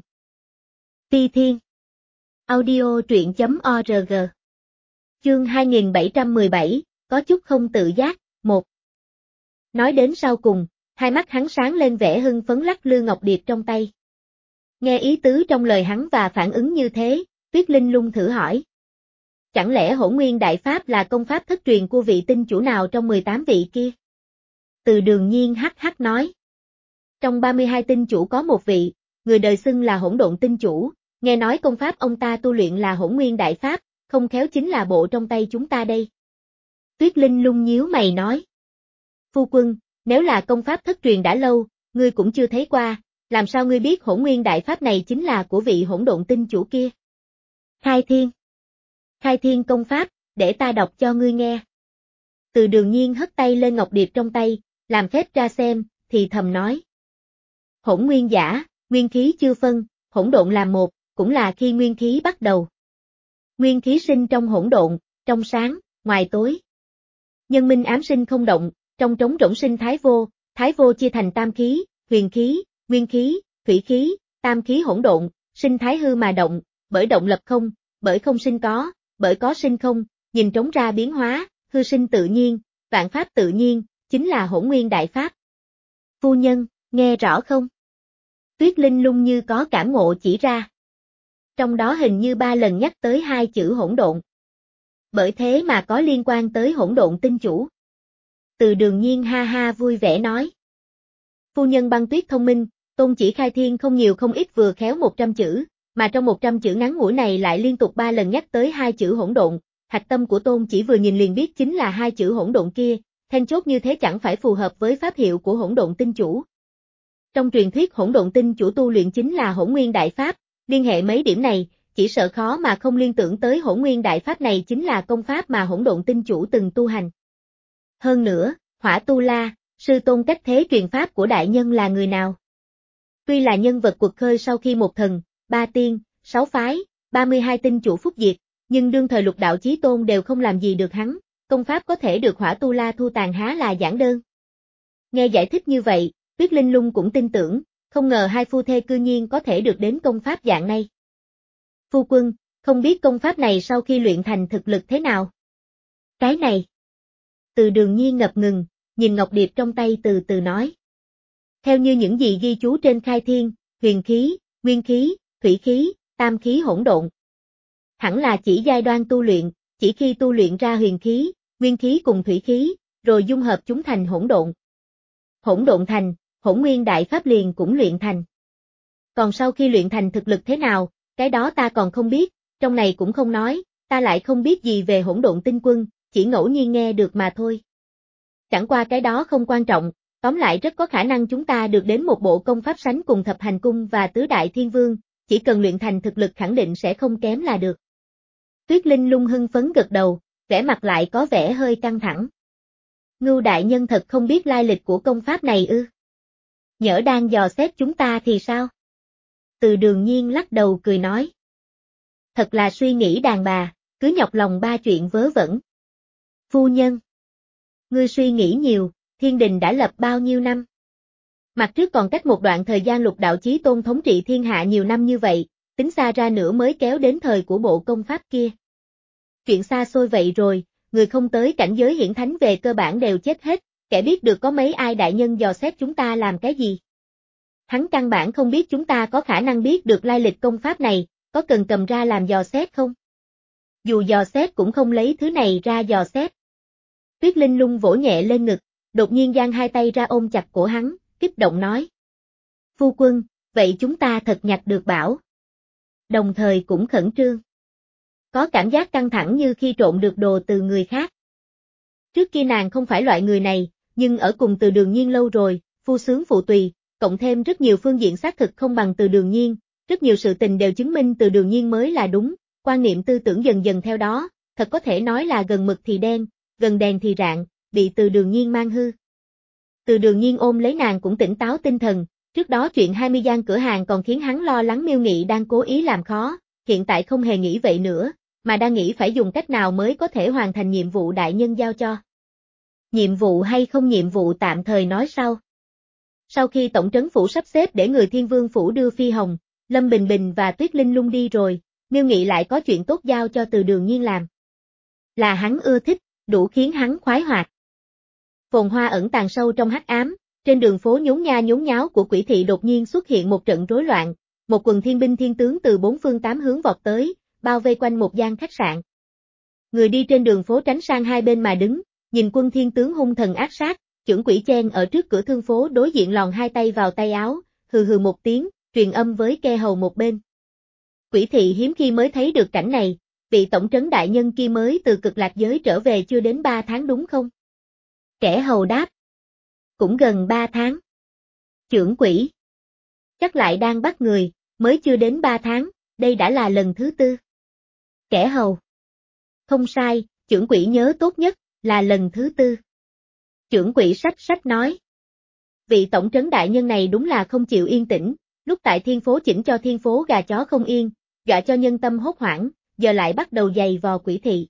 Ti Thiên Audio truyện.org Chương hai nghìn bảy trăm mười bảy, có chút không tự giác, một. Nói đến sau cùng, hai mắt hắn sáng lên vẻ hưng phấn lắc lư ngọc điệp trong tay. Nghe ý tứ trong lời hắn và phản ứng như thế, Tuyết Linh Lung thử hỏi. Chẳng lẽ Hỗn Nguyên Đại Pháp là công pháp thất truyền của vị tinh chủ nào trong mười tám vị kia? Từ Đường Nhiên hắc hắc nói. Trong ba mươi hai tinh chủ có một vị, người đời xưng là Hỗn Độn tinh chủ, nghe nói công pháp ông ta tu luyện là Hỗn Nguyên Đại Pháp, không khéo chính là bộ trong tay chúng ta đây. Tuyết Linh Lung nhíu mày nói. Phu quân, nếu là công pháp thất truyền đã lâu, ngươi cũng chưa thấy qua, làm sao ngươi biết Hỗn Nguyên Đại Pháp này chính là của vị Hỗn Độn tinh chủ kia? Khai Thiên. Khai Thiên công pháp, để ta đọc cho ngươi nghe. Từ Đường Nhiên hất tay lên ngọc điệp trong tay, làm phép ra xem, thì thầm nói. Hỗn nguyên giả, nguyên khí chưa phân, hỗn độn làm một, cũng là khi nguyên khí bắt đầu. Nguyên khí sinh trong hỗn độn, trong sáng, ngoài tối. Nhân minh ám sinh không động, trong trống rỗng sinh thái vô, thái vô chia thành tam khí, huyền khí, nguyên khí, thủy khí, tam khí hỗn độn, sinh thái hư mà động, bởi động lập không, bởi không sinh có, bởi có sinh không, nhìn trống ra biến hóa, hư sinh tự nhiên, vạn pháp tự nhiên, chính là Hỗn Nguyên Đại Pháp. Phu nhân, nghe rõ không? Tuyết Linh Lung như có cảm ngộ chỉ ra. Trong đó hình như ba lần nhắc tới hai chữ hỗn độn. Bởi thế mà có liên quan tới Hỗn Độn tinh chủ. Từ Đường Nhiên ha ha vui vẻ nói. Phu nhân Băng Tuyết thông minh, tôn chỉ Khai Thiên không nhiều không ít vừa khéo một trăm chữ, mà trong một trăm chữ ngắn ngủi này lại liên tục ba lần nhắc tới hai chữ hỗn độn, hạch tâm của tôn chỉ vừa nhìn liền biết chính là hai chữ hỗn độn kia, then chốt như thế chẳng phải phù hợp với pháp hiệu của Hỗn Độn tinh chủ. Trong truyền thuyết Hỗn Độn tinh chủ tu luyện chính là Hỗn Nguyên Đại Pháp, liên hệ mấy điểm này, chỉ sợ khó mà không liên tưởng tới Hỗn Nguyên Đại Pháp này chính là công pháp mà Hỗn Độn tinh chủ từng tu hành. Hơn nữa, Hỏa Tu La, sư tôn cách thế truyền pháp của đại nhân là người nào? Tuy là nhân vật quật khơi sau khi một thần, ba tiên, sáu phái, ba mươi hai tinh chủ phúc diệt, nhưng đương thời lục đạo chí tôn đều không làm gì được hắn, công pháp có thể được Hỏa Tu La thu tàn há là giản đơn. Nghe giải thích như vậy, Tuyết Linh Lung cũng tin tưởng, không ngờ hai phu thê cư nhiên có thể được đến công pháp dạng này. Phu quân, không biết công pháp này sau khi luyện thành thực lực thế nào? Cái này. Từ Đường Nhiên ngập ngừng, nhìn ngọc điệp trong tay từ từ nói. Theo như những gì ghi chú trên Khai Thiên, huyền khí, nguyên khí, thủy khí, tam khí hỗn độn. Hẳn là chỉ giai đoạn tu luyện, chỉ khi tu luyện ra huyền khí, nguyên khí cùng thủy khí, rồi dung hợp chúng thành hỗn độn. Hỗn độn thành, Hỗn Nguyên Đại Pháp liền cũng luyện thành. Còn sau khi luyện thành thực lực thế nào, cái đó ta còn không biết, trong này cũng không nói, ta lại không biết gì về Hỗn Độn tinh quân, chỉ ngẫu nhiên nghe được mà thôi. Chẳng qua cái đó không quan trọng, tóm lại rất có khả năng chúng ta được đến một bộ công pháp sánh cùng thập hành cung và tứ đại thiên vương, chỉ cần luyện thành thực lực khẳng định sẽ không kém là được. Tuyết Linh Lung hưng phấn gật đầu, vẻ mặt lại có vẻ hơi căng thẳng. Ngưu đại nhân thật không biết lai lịch của công pháp này ư? Nhỡ đang dò xét chúng ta thì sao? Từ Đường Nhiên lắc đầu cười nói. Thật là suy nghĩ đàn bà, cứ nhọc lòng ba chuyện vớ vẩn. Phu nhân. Ngươi suy nghĩ nhiều, thiên đình đã lập bao nhiêu năm? Mặt trước còn cách một đoạn thời gian lục đạo chí tôn thống trị thiên hạ nhiều năm như vậy, tính xa ra nữa mới kéo đến thời của bộ công pháp kia. Chuyện xa xôi vậy rồi, người không tới cảnh giới hiển thánh về cơ bản đều chết hết, kẻ biết được có mấy ai đại nhân dò xét chúng ta làm cái gì. Hắn căn bản không biết chúng ta có khả năng biết được lai lịch công pháp này, có cần cầm ra làm dò xét không? Dù dò xét cũng không lấy thứ này ra dò xét. Tuyết Linh Lung vỗ nhẹ lên ngực, đột nhiên giang hai tay ra ôm chặt cổ hắn, kích động nói. Phu quân, vậy chúng ta thật nhặt được bảo. Đồng thời cũng khẩn trương. Có cảm giác căng thẳng như khi trộn được đồ từ người khác. Trước kia nàng không phải loại người này, nhưng ở cùng Từ Đường Nhiên lâu rồi, phu sướng phụ tùy, cộng thêm rất nhiều phương diện xác thực không bằng Từ Đường Nhiên, rất nhiều sự tình đều chứng minh Từ Đường Nhiên mới là đúng, quan niệm tư tưởng dần dần theo đó, thật có thể nói là gần mực thì đen, gần đèn thì rạng, bị Từ Đường Nhiên mang hư. Từ Đường Nhiên ôm lấy nàng cũng tỉnh táo tinh thần, trước đó chuyện hai mươi gian cửa hàng còn khiến hắn lo lắng Miêu Nghị đang cố ý làm khó, hiện tại không hề nghĩ vậy nữa, mà đang nghĩ phải dùng cách nào mới có thể hoàn thành nhiệm vụ đại nhân giao cho. Nhiệm vụ hay không nhiệm vụ tạm thời nói sau. Sau khi tổng trấn phủ sắp xếp để người Thiên Vương phủ đưa Phi Hồng, Lâm Bình Bình và Tuyết Linh Lung đi rồi, Miêu Nghị lại có chuyện tốt giao cho Từ Đường Nhiên làm. Là hắn ưa thích, đủ khiến hắn khoái hoạt. Phồn hoa ẩn tàng sâu trong hắc ám, trên đường phố nhốn nha nhốn nháo của Quỷ thị đột nhiên xuất hiện một trận rối loạn, một quần thiên binh thiên tướng từ bốn phương tám hướng vọt tới, bao vây quanh một gian khách sạn. Người đi trên đường phố tránh sang hai bên mà đứng, nhìn quân thiên tướng hung thần ác sát, chưởng Quỷ chen ở trước cửa thương phố đối diện lòn hai tay vào tay áo, hừ hừ một tiếng, truyền âm với ke hầu một bên. Quỷ thị hiếm khi mới thấy được cảnh này, vị tổng trấn đại nhân kia mới từ cực lạc giới trở về chưa đến ba tháng đúng không? Kẻ hầu đáp. Cũng gần ba tháng. Chưởng Quỷ. Chắc lại đang bắt người, mới chưa đến ba tháng, đây đã là lần thứ tư. Kẻ hầu. Không sai, chưởng Quỷ nhớ tốt nhất, là lần thứ tư. Chưởng Quỷ sách sách nói. Vị tổng trấn đại nhân này đúng là không chịu yên tĩnh, lúc tại thiên phố chỉnh cho thiên phố gà chó không yên, dọa cho nhân tâm hốt hoảng, giờ lại bắt đầu giày vò Quỷ thị.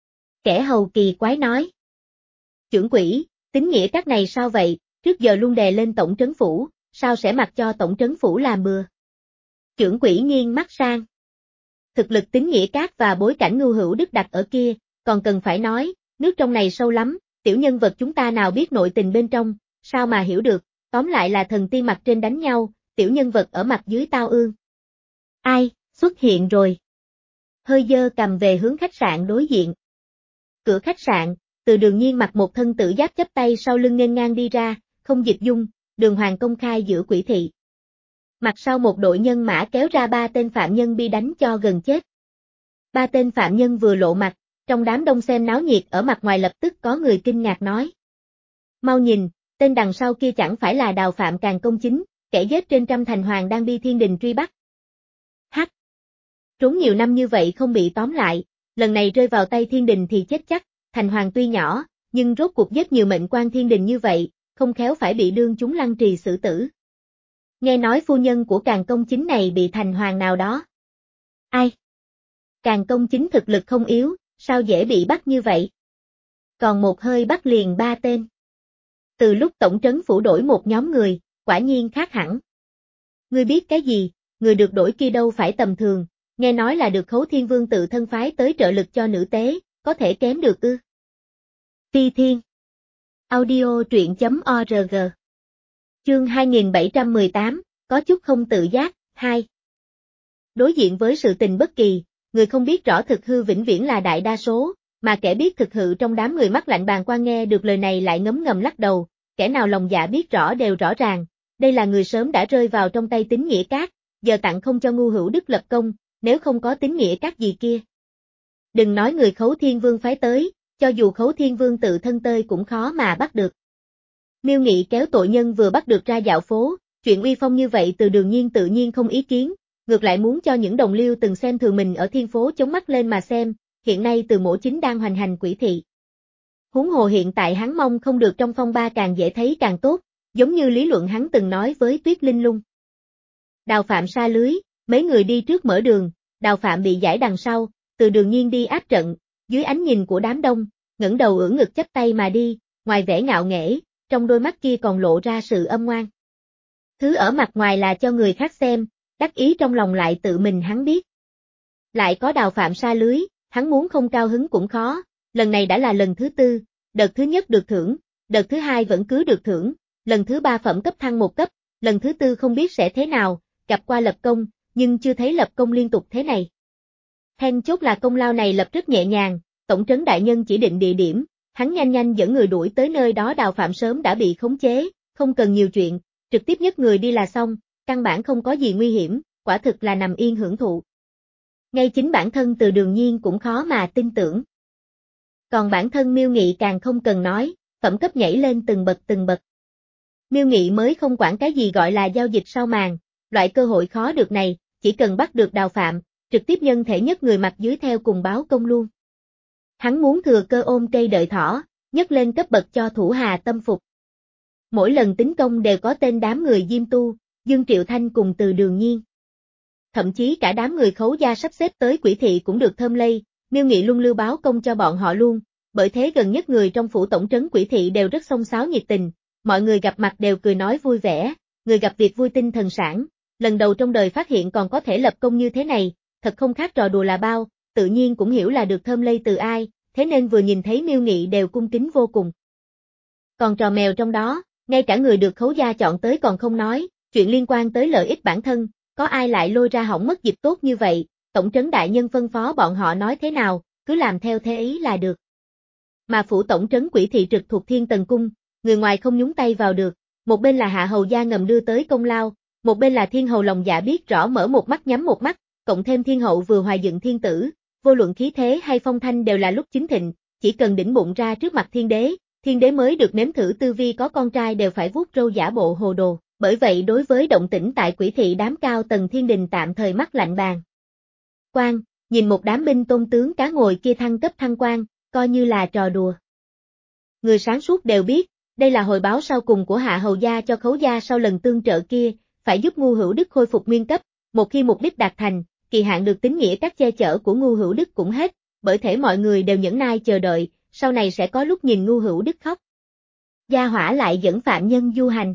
Kẻ hầu kỳ quái nói. Chưởng Quỷ, tín nghĩa các này sao vậy, trước giờ luôn đè lên tổng trấn phủ, sao sẽ mặc cho tổng trấn phủ làm bừa? Chưởng Quỷ nghiêng mắt sang. Thực lực tín nghĩa các và bối cảnh Ngưu Hữu Đức đặt ở kia, còn cần phải nói, nước trong này sâu lắm, tiểu nhân vật chúng ta nào biết nội tình bên trong, sao mà hiểu được, tóm lại là thần tiên mặt trên đánh nhau, tiểu nhân vật ở mặt dưới tao ương. Ai, xuất hiện rồi. Hơi dơ cầm về hướng khách sạn đối diện. Cửa khách sạn, Từ Đường Nhiên mặc một thân tự giáp chắp tay sau lưng nghênh ngang đi ra, không dịch dung, đường hoàng công khai giữa Quỷ thị. Mặt sau một đội nhân mã kéo ra ba tên phạm nhân bị đánh cho gần chết. Ba tên phạm nhân vừa lộ mặt, trong đám đông xem náo nhiệt ở mặt ngoài lập tức có người kinh ngạc nói. Mau nhìn, tên đằng sau kia chẳng phải là Đào Phạm Càn Công Chính, kẻ giết trên trăm thành hoàng đang đi thiên đình truy bắt. Hắc! Trốn nhiều năm như vậy không bị tóm lại, lần này rơi vào tay thiên đình thì chết chắc, thành hoàng tuy nhỏ, nhưng rốt cuộc giết nhiều mệnh quan thiên đình như vậy, không khéo phải bị đương chúng lăng trì xử tử. Nghe nói phu nhân của Càn Công Chính này bị thành hoàng nào đó. Ai? Càn Công Chính thực lực không yếu, sao dễ bị bắt như vậy? Còn một hơi bắt liền ba tên. Từ lúc tổng trấn phủ đổi một nhóm người, quả nhiên khác hẳn. Ngươi biết cái gì, người được đổi kia đâu phải tầm thường, nghe nói là được Khấu Thiên Vương tự thân phái tới trợ lực cho nữ tế, có thể kém được ư? Phi Thiên. Audio truyện chấm org. Chương hai nghìn bảy trăm mười tám, có chút không tự giác, hai. Đối diện với sự tình bất kỳ, người không biết rõ thực hư vĩnh viễn là đại đa số, mà kẻ biết thực hư trong đám người mắt lạnh bàng quan nghe được lời này lại ngấm ngầm lắc đầu, kẻ nào lòng dạ biết rõ đều rõ ràng, đây là người sớm đã rơi vào trong tay tín nghĩa các, giờ tặng không cho Ngưu Hữu Đức lập công, nếu không có tín nghĩa các gì kia. Đừng nói người Khấu Thiên Vương phái tới, cho dù Khấu Thiên Vương tự thân tơi cũng khó mà bắt được. Miêu Nghị kéo tội nhân vừa bắt được ra dạo phố, chuyện uy phong như vậy Từ Đường Nhiên tự nhiên không ý kiến, ngược lại muốn cho những đồng liêu từng xem thường mình ở thiên phố chống mắt lên mà xem, hiện nay Từ Mỗ Chính đang hoành hành Quỷ thị. Huống hồ hiện tại hắn mong không được trong phong ba càng dễ thấy càng tốt, giống như lý luận hắn từng nói với Tuyết Linh Lung. Đào Phạm sa lưới, mấy người đi trước mở đường, Đào Phạm bị giải đằng sau, Từ Đường Nhiên đi áp trận, dưới ánh nhìn của đám đông, ngẩng đầu ưỡn ngực chắp tay mà đi, ngoài vẻ ngạo nghễ, trong đôi mắt kia còn lộ ra sự âm ngoan. Thứ ở mặt ngoài là cho người khác xem, đắc ý trong lòng lại tự mình hắn biết. Lại có Đào Phạm sa lưới, hắn muốn không cao hứng cũng khó, lần này đã là lần thứ tư, đợt thứ nhất được thưởng, đợt thứ hai vẫn cứ được thưởng, lần thứ ba phẩm cấp thăng một cấp, lần thứ tư không biết sẽ thế nào, gặp qua lập công, nhưng chưa thấy lập công liên tục thế này. Then chốt là công lao này lập rất nhẹ nhàng, tổng trấn đại nhân chỉ định địa điểm, hắn nhanh nhanh dẫn người đuổi tới nơi đó. Đào Phạm sớm đã bị khống chế, không cần nhiều chuyện, trực tiếp nhấc người đi là xong, căn bản không có gì nguy hiểm, quả thực là nằm yên hưởng thụ. Ngay chính bản thân Từ Đường Nhiên cũng khó mà tin tưởng. Còn bản thân Miêu Nghị càng không cần nói, phẩm cấp nhảy lên từng bậc từng bậc. Miêu Nghị mới không quản cái gì gọi là giao dịch sau màn, loại cơ hội khó được này, chỉ cần bắt được Đào Phạm, trực tiếp nhân thể nhất người mặt dưới theo cùng báo công luôn. Hắn muốn thừa cơ ôm cây đợi thỏ, nhấc lên cấp bậc cho thủ hạ tâm phục. Mỗi lần tính công đều có tên đám người Diêm Tu, Dương Triệu Thanh cùng Từ Đường Nhiên. Thậm chí cả đám người Khấu gia sắp xếp tới Quỷ thị cũng được thơm lây, Miêu Nghị luôn lưu báo công cho bọn họ luôn, bởi thế gần nhất người trong phủ tổng trấn Quỷ thị đều rất xông xáo nhiệt tình, mọi người gặp mặt đều cười nói vui vẻ, người gặp việc vui tinh thần sản, lần đầu trong đời phát hiện còn có thể lập công như thế này, thật không khác trò đùa là bao, tự nhiên cũng hiểu là được thơm lây từ ai, thế nên vừa nhìn thấy Miêu Nghị đều cung kính vô cùng. Còn trò mèo trong đó, ngay cả người được Khấu gia chọn tới còn không nói, chuyện liên quan tới lợi ích bản thân, có ai lại lôi ra hỏng mất dịp tốt như vậy, tổng trấn đại nhân phân phó bọn họ nói thế nào, cứ làm theo thế ý là được. Mà phủ tổng trấn Quỷ thị trực thuộc Thiên Tần Cung, người ngoài không nhúng tay vào được, một bên là Hạ Hầu gia ngầm đưa tới công lao, một bên là Thiên Hầu lòng dạ biết rõ mở một mắt nhắm một mắt, cộng thêm Thiên Hậu vừa hoài dựng thiên tử, vô luận khí thế hay phong thanh đều là lúc chính thịnh, chỉ cần đỉnh bụng ra trước mặt thiên đế, thiên đế mới được nếm thử tư vi có con trai đều phải vuốt râu giả bộ hồ đồ, bởi vậy đối với động tĩnh tại Quỷ thị đám cao tầng thiên đình tạm thời mắt lạnh bàn. Quan, nhìn một đám binh tôn tướng cá ngồi kia thăng cấp thăng quan, coi như là trò đùa. Người sáng suốt đều biết, đây là hồi báo sau cùng của Hạ Hầu gia cho Khấu gia sau lần tương trợ kia, phải giúp Ngu Hữu Đức khôi phục nguyên cấp, một khi mục đích đạt thành, kỳ hạn được tín nghĩa các che chở của Ngu Hữu Đức cũng hết, bởi thế mọi người đều nhẫn nai chờ đợi, sau này sẽ có lúc nhìn Ngu Hữu Đức khóc. Gia hỏa lại dẫn phạm nhân du hành.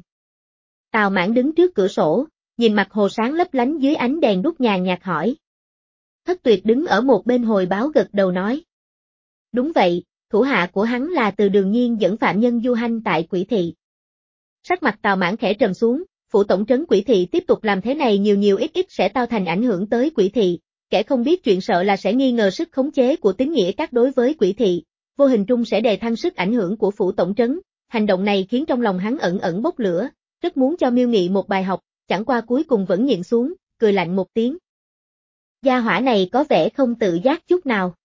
Tào Mãn đứng trước cửa sổ, nhìn mặt hồ sáng lấp lánh dưới ánh đèn đuốc nhàn nhạt hỏi. Thất Tuyệt đứng ở một bên hồi báo gật đầu nói. Đúng vậy, thủ hạ của hắn là Từ Đường Nhiên dẫn phạm nhân du hành tại Quỷ thị. Sắc mặt Tào Mãn khẽ trầm xuống, phủ tổng trấn Quỷ thị tiếp tục làm thế này nhiều nhiều ít ít sẽ tạo thành ảnh hưởng tới Quỷ thị, kẻ không biết chuyện sợ là sẽ nghi ngờ sức khống chế của tín nghĩa các đối với Quỷ thị, vô hình trung sẽ đề thăng sức ảnh hưởng của phủ tổng trấn, hành động này khiến trong lòng hắn ẩn ẩn bốc lửa, rất muốn cho Miêu Nghị một bài học, chẳng qua cuối cùng vẫn nhịn xuống, cười lạnh một tiếng. Gia hỏa này có vẻ không tự giác chút nào.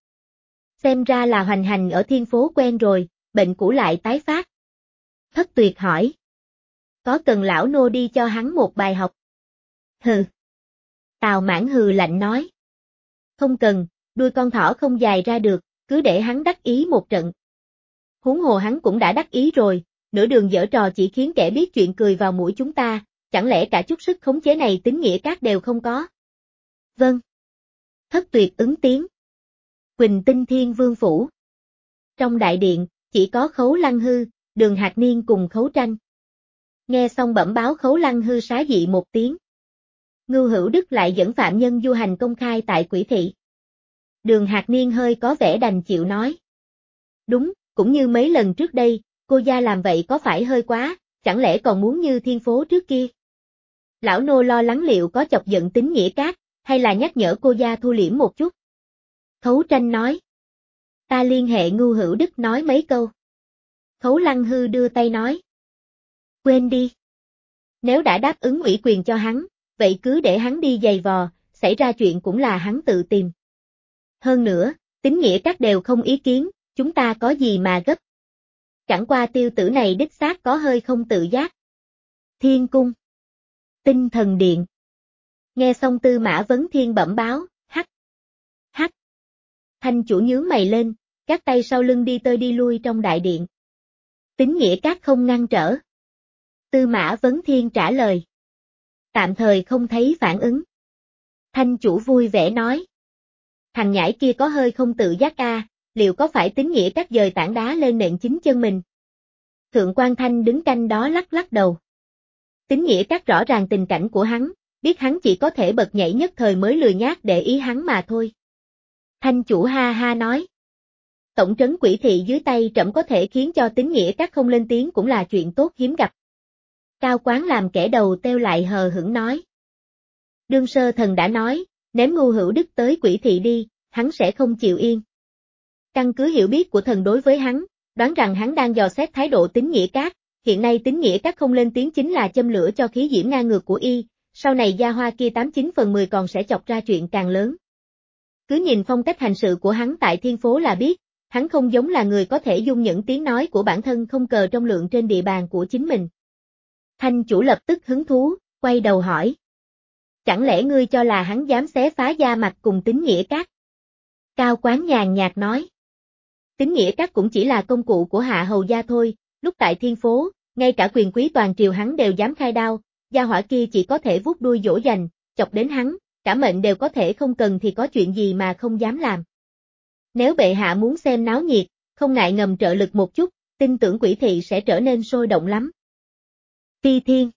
Xem ra là hoành hành ở thiên phố quen rồi, bệnh cũ lại tái phát. Thất Tuyệt hỏi. Có cần lão nô đi cho hắn một bài học? Hừ. Tào Mãn hừ lạnh nói. Không cần, đuôi con thỏ không dài ra được, cứ để hắn đắc ý một trận. Huống hồ hắn cũng đã đắc ý rồi, nửa đường giở trò chỉ khiến kẻ biết chuyện cười vào mũi chúng ta, chẳng lẽ cả chút sức khống chế này tín nghĩa các đều không có? Vâng. Thất Tuyệt ứng tiếng. Quỳnh Tinh Thiên Vương phủ. Trong đại điện, chỉ có Khấu Lăng Hư, Đường Hạc Niên cùng Khấu Tranh. Nghe xong bẩm báo Khấu Lăng Hư xá dị một tiếng. Ngưu Hữu Đức lại dẫn phạm nhân du hành công khai tại Quỷ thị. Đường Hạc Niên hơi có vẻ đành chịu nói. Đúng, cũng như mấy lần trước đây, cô gia làm vậy có phải hơi quá, chẳng lẽ còn muốn như thiên phố trước kia? Lão nô lo lắng liệu có chọc giận tín nghĩa các, hay là nhắc nhở cô gia thu liễm một chút? Khấu Tranh nói. Ta liên hệ Ngưu Hữu Đức nói mấy câu. Khấu Lăng Hư đưa tay nói. Quên đi. Nếu đã đáp ứng ủy quyền cho hắn, vậy cứ để hắn đi giày vò, xảy ra chuyện cũng là hắn tự tìm. Hơn nữa, tín nghĩa các đều không ý kiến, chúng ta có gì mà gấp. Chẳng qua tiêu tử này đích xác có hơi không tự giác. Thiên cung. Tinh thần điện. Nghe xong Tư Mã Vấn Thiên bẩm báo, hắc. Hắc. Thanh chủ nhướng mày lên, các tay sau lưng đi tơi đi lui trong đại điện. Tín nghĩa các không ngăn trở. Tư Mã Vấn Thiên trả lời. Tạm thời không thấy phản ứng. Thanh chủ vui vẻ nói. Thằng nhãi kia có hơi không tự giác a, liệu có phải tín nghĩa các dời tảng đá lên nện chính chân mình? Thượng quan Thanh đứng canh đó lắc lắc đầu. Tín nghĩa các rõ ràng tình cảnh của hắn, biết hắn chỉ có thể bật nhảy nhất thời mới lười nhác để ý hắn mà thôi. Thanh chủ ha ha nói. Tổng trấn Quỷ thị dưới tay trẫm có thể khiến cho tín nghĩa các không lên tiếng cũng là chuyện tốt hiếm gặp. Cao Quán làm kẻ đầu teo lại hờ hững nói. Đương sơ thần đã nói, ném Ngưu Hữu Đức tới Quỷ thị đi, hắn sẽ không chịu yên. Căn cứ hiểu biết của thần đối với hắn, đoán rằng hắn đang dò xét thái độ tín nghĩa các, hiện nay tín nghĩa các không lên tiếng chính là châm lửa cho khí diễm ngang ngược của y, sau này gia hoa kia tám chín phần mười còn sẽ chọc ra chuyện càng lớn. Cứ nhìn phong cách hành sự của hắn tại thiên phố là biết, hắn không giống là người có thể dung những tiếng nói của bản thân không cờ trong lượng trên địa bàn của chính mình. Thanh chủ lập tức hứng thú, quay đầu hỏi. Chẳng lẽ ngươi cho là hắn dám xé phá da mặt cùng tín nghĩa các? Cao Quán nhàn nhạt nói. Tín nghĩa các cũng chỉ là công cụ của hạ hầu gia thôi, lúc tại thiên phố, ngay cả quyền quý toàn triều hắn đều dám khai đao, gia hỏa kia chỉ có thể vuốt đuôi dỗ dành, chọc đến hắn, cả mệnh đều có thể không cần thì có chuyện gì mà không dám làm. Nếu bệ hạ muốn xem náo nhiệt, không ngại ngầm trợ lực một chút, tin tưởng Quỷ thị sẽ trở nên sôi động lắm. Phi Thiên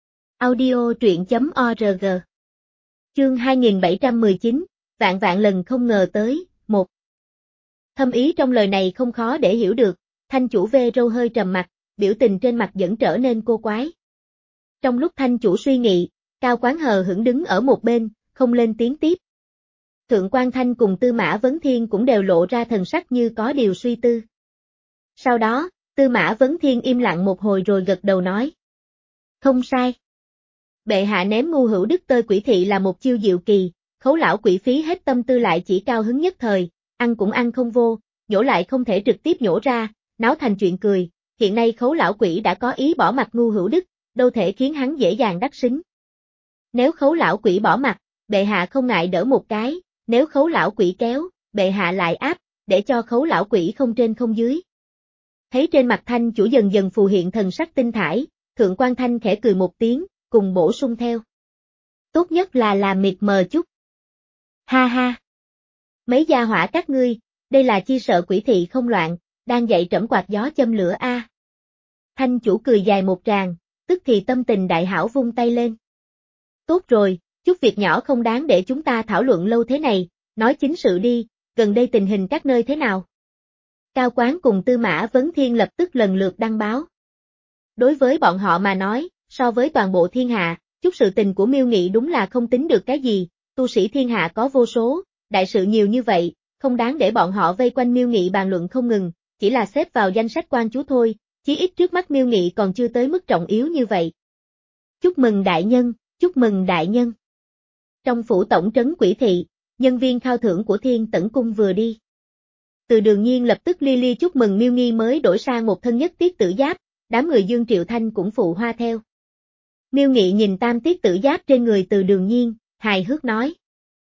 Audio truyện.org Chương hai nghìn bảy trăm mười chín, vạn vạn lần không ngờ tới, một. Thâm ý trong lời này không khó để hiểu được, thanh chủ vê râu hơi trầm mặt, biểu tình trên mặt vẫn trở nên cô quái. Trong lúc thanh chủ suy nghĩ, Cao Quán hờ hững đứng ở một bên, không lên tiếng tiếp. Thượng quan Thanh cùng Tư Mã Vấn Thiên cũng đều lộ ra thần sắc như có điều suy tư. Sau đó, Tư Mã Vấn Thiên im lặng một hồi rồi gật đầu nói. Không sai. Bệ hạ ném ngu hữu đức tơi Quỷ thị là một chiêu diệu kỳ, Khấu lão quỷ phí hết tâm tư lại chỉ cao hứng nhất thời, ăn cũng ăn không vô, nhổ lại không thể trực tiếp nhổ ra, náo thành chuyện cười, hiện nay Khấu lão quỷ đã có ý bỏ mặt ngu hữu đức, đâu thể khiến hắn dễ dàng đắc xính. Nếu Khấu lão quỷ bỏ mặt, bệ hạ không ngại đỡ một cái, nếu Khấu lão quỷ kéo, bệ hạ lại áp, để cho Khấu lão quỷ không trên không dưới. Thấy trên mặt thanh chủ dần dần phù hiện thần sắc tinh thải, Thượng quan Thanh khẽ cười một tiếng, cùng bổ sung theo. Tốt nhất là làm mịt mờ chút. Ha ha. Mấy gia hỏa các ngươi, đây là chi sợ Quỷ thị không loạn, đang dạy trẫm quạt gió châm lửa a. À. Thanh chủ cười dài một tràng, tức thì tâm tình đại hảo vung tay lên. Tốt rồi, chút việc nhỏ không đáng để chúng ta thảo luận lâu thế này, nói chính sự đi, gần đây tình hình các nơi thế nào? Cao Quán cùng Tư Mã Vấn Thiên lập tức lần lượt đăng báo. Đối với bọn họ mà nói, so với toàn bộ thiên hạ, chút sự tình của Miêu Nghị đúng là không tính được cái gì, tu sĩ thiên hạ có vô số, đại sự nhiều như vậy, không đáng để bọn họ vây quanh Miêu Nghị bàn luận không ngừng, chỉ là xếp vào danh sách quan chú thôi, chí ít trước mắt Miêu Nghị còn chưa tới mức trọng yếu như vậy. Chúc mừng đại nhân, chúc mừng đại nhân. Trong phủ tổng trấn Quỷ thị, nhân viên khao thưởng của Thiên Tẩn Cung vừa đi. Từ Đường Nhiên lập tức li li chúc mừng Miêu Nghi mới đổi sang một thân nhất tiết tử giáp, đám người Dương Triệu Thanh cũng phụ hoa theo. Miêu Nghị nhìn tam tiết tử giáp trên người Từ Đường Nhiên, hài hước nói.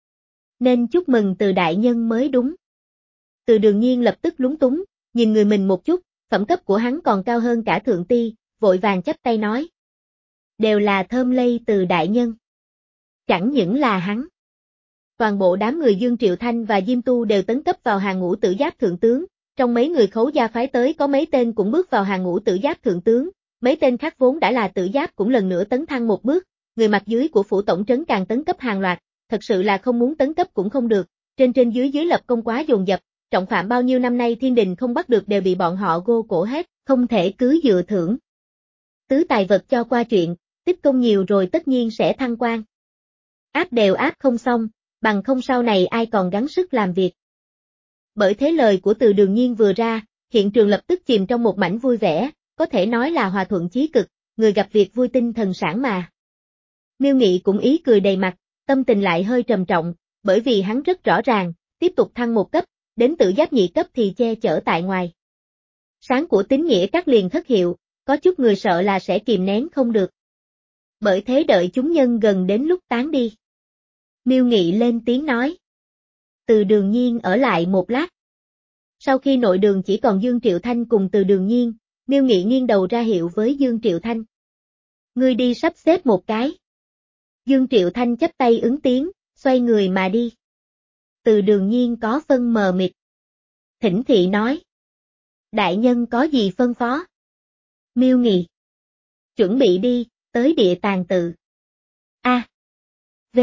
Nên chúc mừng Từ đại nhân mới đúng. Từ Đường Nhiên lập tức lúng túng, nhìn người mình một chút, phẩm cấp của hắn còn cao hơn cả thượng ti, vội vàng chắp tay nói. Đều là thơm lây Từ đại nhân. Chẳng những là hắn. Toàn bộ đám người Dương Triệu Thanh và Diêm Tu đều tấn cấp vào hàng ngũ tử giáp thượng tướng, trong mấy người Khấu gia phái tới có mấy tên cũng bước vào hàng ngũ tử giáp thượng tướng, mấy tên khác vốn đã là tử giáp cũng lần nữa tấn thăng một bước, người mặt dưới của phủ tổng trấn càng tấn cấp hàng loạt, thật sự là không muốn tấn cấp cũng không được, trên trên dưới dưới lập công quá dồn dập, trọng phạm bao nhiêu năm nay thiên đình không bắt được đều bị bọn họ gô cổ hết, không thể cứ dựa thưởng. Tứ tài vật cho qua chuyện, tích công nhiều rồi tất nhiên sẽ thăng quan. Áp đều áp không xong, bằng không sau này ai còn gắng sức làm việc. Bởi thế lời của Từ Đường Nhiên vừa ra, hiện trường lập tức chìm trong một mảnh vui vẻ, có thể nói là hòa thuận chí cực, người gặp việc vui tinh thần sản mà. Miêu Nghị cũng ý cười đầy mặt, tâm tình lại hơi trầm trọng, bởi vì hắn rất rõ ràng, tiếp tục thăng một cấp, đến tự giáp nhị cấp thì che chở tại ngoài. Sáng của tín nghĩa các liền thất hiệu, có chút người sợ là sẽ kìm nén không được. Bởi thế đợi chúng nhân gần đến lúc tán đi. Miêu Nghị lên tiếng nói. Từ Đường Nhiên ở lại một lát. Sau khi nội đường chỉ còn Dương Triệu Thanh cùng Từ Đường Nhiên, Miêu Nghị nghiêng đầu ra hiệu với Dương Triệu Thanh. Ngươi đi sắp xếp một cái. Dương Triệu Thanh chắp tay ứng tiếng, xoay người mà đi. Từ Đường Nhiên có phân mờ mịt. Thỉnh thị nói. Đại nhân có gì phân phó? Miêu Nghị. Chuẩn bị đi, tới địa tàng tự. A. V.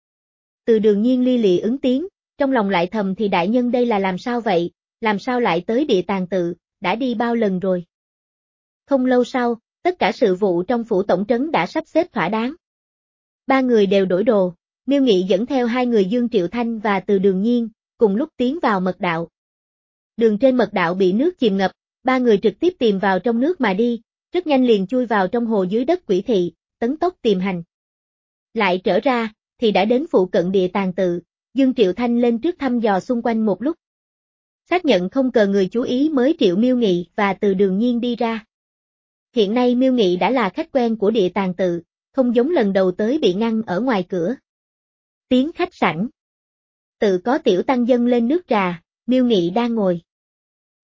Từ Đường Nhiên li lì ứng tiếng, trong lòng lại thầm thì đại nhân đây là làm sao vậy, làm sao lại tới địa tàng tự, đã đi bao lần rồi. Không lâu sau, tất cả sự vụ trong phủ tổng trấn đã sắp xếp thỏa đáng. Ba người đều đổi đồ, Miêu Nghị dẫn theo hai người Dương Triệu Thanh và Từ Đường Nhiên, cùng lúc tiến vào mật đạo. Đường trên mật đạo bị nước chìm ngập, ba người trực tiếp tìm vào trong nước mà đi, rất nhanh liền chui vào trong hồ dưới đất Quỷ thị, tấn tốc tìm hành. Lại trở ra, thì đã đến phụ cận địa tàng tự, Dương Triệu Thanh lên trước thăm dò xung quanh một lúc. Xác nhận không cần người chú ý mới triệu Miêu Nghị và Từ Đường Nhiên đi ra. Hiện nay Miêu Nghị đã là khách quen của địa tàng tự, không giống lần đầu tới bị ngăn ở ngoài cửa. Tiến khách sảnh. Tự có tiểu tăng dân lên nước trà, Miêu Nghị đang ngồi.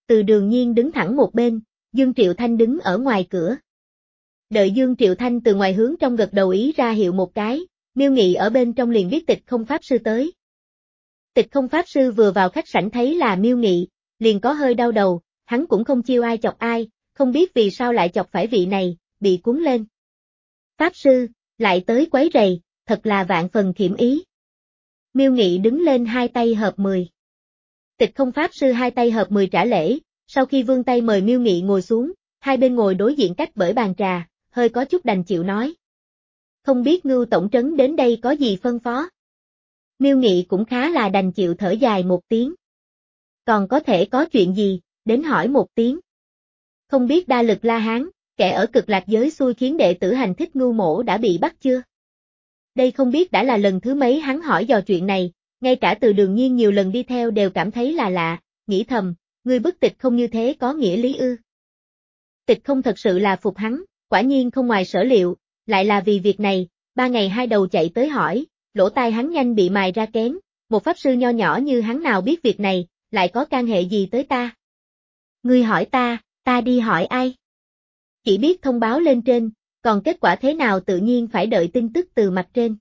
Từ Đường Nhiên đứng thẳng một bên, Dương Triệu Thanh đứng ở ngoài cửa. Đợi Dương Triệu Thanh từ ngoài hướng trong gật đầu ý ra hiệu một cái, Miêu Nghị ở bên trong liền biết Tịch Không Pháp Sư tới. Tịch Không Pháp Sư vừa vào khách sảnh thấy là Miêu Nghị, liền có hơi đau đầu, hắn cũng không chiêu ai chọc ai, không biết vì sao lại chọc phải vị này, bị cuốn lên. Pháp Sư, lại tới quấy rầy, thật là vạn phần khiểm ý. Miêu Nghị đứng lên hai tay hợp mười. Tịch Không Pháp Sư hai tay hợp mười trả lễ, sau khi vươn tay mời Miêu Nghị ngồi xuống, hai bên ngồi đối diện cách bởi bàn trà, hơi có chút đành chịu nói. Không biết Ngưu tổng trấn đến đây có gì phân phó? Miêu Nghị cũng khá là đành chịu thở dài một tiếng. Còn có thể có chuyện gì, đến hỏi một tiếng. Không biết Đa Lực La Hán, kẻ ở Cực Lạc giới xui khiến đệ tử hành thích Ngưu mỗ đã bị bắt chưa? Đây không biết đã là lần thứ mấy hắn hỏi dò chuyện này, ngay cả Từ Đường Nhiên nhiều lần đi theo đều cảm thấy là lạ, nghĩ thầm, ngươi bức Tịch Không như thế có nghĩa lý ư? Tịch Không thật sự là phục hắn, quả nhiên không ngoài sở liệu, lại là vì việc này, ba ngày hai đầu chạy tới hỏi, lỗ tai hắn nhanh bị mài ra kén, một pháp sư nho nhỏ như hắn nào biết việc này, lại có can hệ gì tới ta? Ngươi hỏi ta, ta đi hỏi ai? Chỉ biết thông báo lên trên, còn kết quả thế nào tự nhiên phải đợi tin tức từ mặt trên.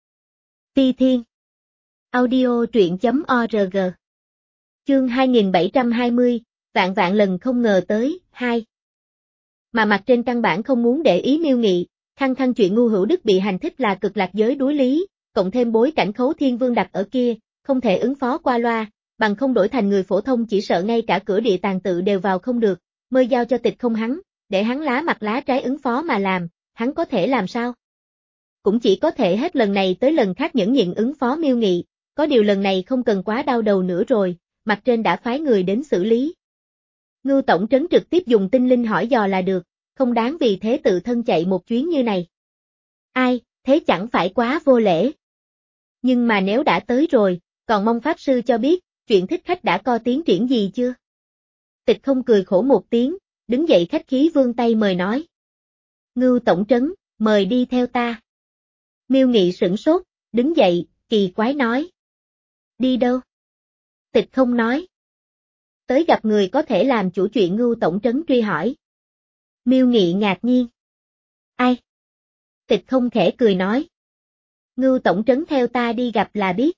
Ti Thiên Audio truyện chấm org Chương hai nghìn bảy trăm hai mươi, vạn vạn lần không ngờ tới, hai. Mà mặt trên căn bản không muốn để ý Miêu Nghị, khăng khăng chuyện Ngưu Hữu Đức bị hành thích là Cực Lạc giới đối lý, cộng thêm bối cảnh Khấu Thiên Vương đặt ở kia, không thể ứng phó qua loa, bằng không đổi thành người phổ thông chỉ sợ ngay cả cửa địa tàng tự đều vào không được, mới giao cho Tịch Không hắn, để hắn lá mặt lá trái ứng phó mà làm, hắn có thể làm sao? Cũng chỉ có thể hết lần này tới lần khác nhẫn nhịn ứng phó Miêu Nghị, có điều lần này không cần quá đau đầu nữa rồi, mặt trên đã phái người đến xử lý. Ngưu tổng trấn trực tiếp dùng tinh linh hỏi dò là được, không đáng vì thế tự thân chạy một chuyến như này. Ai, thế chẳng phải quá vô lễ. Nhưng mà nếu đã tới rồi, còn mong Pháp Sư cho biết, chuyện thích khách đã có tiến triển gì chưa? Tịch Không cười khổ một tiếng, đứng dậy khách khí vươn tay mời nói. Ngưu tổng trấn, mời đi theo ta. Miêu Nghị sửng sốt, đứng dậy, kỳ quái nói. Đi đâu? Tịch Không nói. Tới gặp người có thể làm chủ chuyện Ngưu tổng trấn truy hỏi. Miêu Nghị ngạc nhiên. Ai? Tịch Không khẽ cười nói. Ngưu tổng trấn theo ta đi gặp là biết.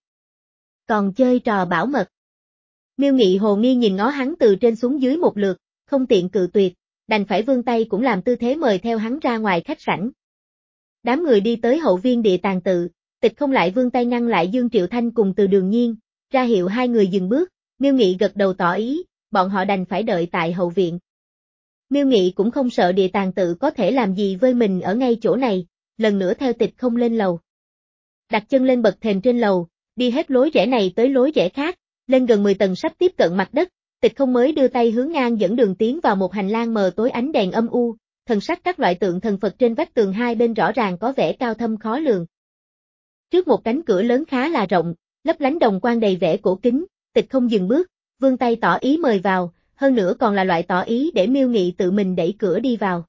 Còn chơi trò bảo mật. Miêu Nghị hồ nghi nhìn ngó hắn từ trên xuống dưới một lượt, không tiện cự tuyệt, đành phải vươn tay cũng làm tư thế mời theo hắn ra ngoài khách sảnh. Đám người đi tới hậu viên địa tàng tự, Tịch Không lại vươn tay ngăn lại Dương Triệu Thanh cùng Từ Đường Nhiên, ra hiệu hai người dừng bước, Miêu Nghị gật đầu tỏ ý, bọn họ đành phải đợi tại hậu viện. Miêu Nghị cũng không sợ địa tàng tự có thể làm gì với mình ở ngay chỗ này, lần nữa theo Tịch Không lên lầu. Đặt chân lên bậc thềm trên lầu, đi hết lối rẽ này tới lối rẽ khác, lên gần mười tầng sắp tiếp cận mặt đất, Tịch Không mới đưa tay hướng ngang dẫn đường tiến vào một hành lang mờ tối ánh đèn âm u, thần sắc các loại tượng thần Phật trên vách tường hai bên rõ ràng có vẻ cao thâm khó lường. Trước một cánh cửa lớn khá là rộng, lấp lánh đồng quang đầy vẻ cổ kính, Tịch Không dừng bước, vươn tay tỏ ý mời vào, hơn nữa còn là loại tỏ ý để Miêu Nghị tự mình đẩy cửa đi vào.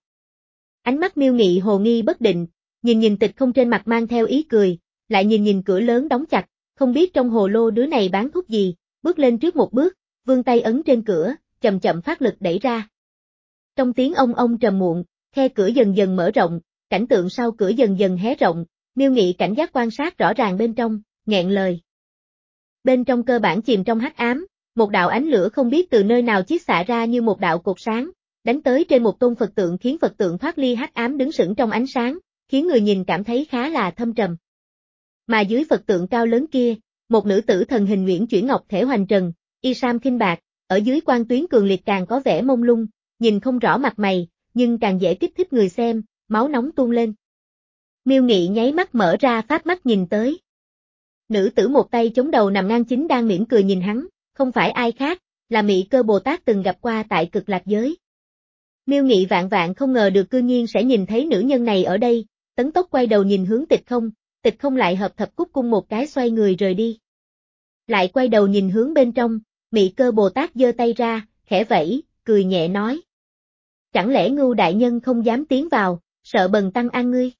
Ánh mắt Miêu Nghị hồ nghi bất định, nhìn nhìn Tịch Không trên mặt mang theo ý cười, lại nhìn nhìn cửa lớn đóng chặt, không biết trong hồ lô đứa này bán thuốc gì, bước lên trước một bước, vươn tay ấn trên cửa, chậm chậm phát lực đẩy ra. Trong tiếng ông ông trầm muộn, khe cửa dần dần mở rộng, cảnh tượng sau cửa dần dần hé rộng, Miêu Nghị cảnh giác quan sát rõ ràng bên trong, nghẹn lời. Bên trong cơ bản chìm trong hắc ám, một đạo ánh lửa không biết từ nơi nào chiết xạ ra như một đạo cột sáng, đánh tới trên một tôn Phật tượng khiến Phật tượng thoát ly hắc ám đứng sững trong ánh sáng, khiến người nhìn cảm thấy khá là thâm trầm. Mà dưới Phật tượng cao lớn kia, một nữ tử thần hình nguyễn chuyển ngọc thể hoành trần, y sam khinh bạc, ở dưới quang tuyến cường liệt càng có vẻ mông lung, nhìn không rõ mặt mày, nhưng càng dễ kích thích người xem, máu nóng tuôn lên. Miêu Nghị nháy mắt mở ra pháp mắt nhìn tới. Nữ tử một tay chống đầu nằm ngang chính đang mỉm cười nhìn hắn, không phải ai khác, là Mị Cơ Bồ Tát từng gặp qua tại Cực Lạc giới. Miêu Nghị vạn vạn không ngờ được cư nhiên sẽ nhìn thấy nữ nhân này ở đây, tấn tốc quay đầu nhìn hướng Tịch Không, Tịch Không lại hợp thập cúc cung một cái xoay người rời đi. Lại quay đầu nhìn hướng bên trong, Mị Cơ Bồ Tát giơ tay ra, khẽ vẫy, cười nhẹ nói. Chẳng lẽ Ngưu đại nhân không dám tiến vào, sợ Bần tăng ăn ngươi?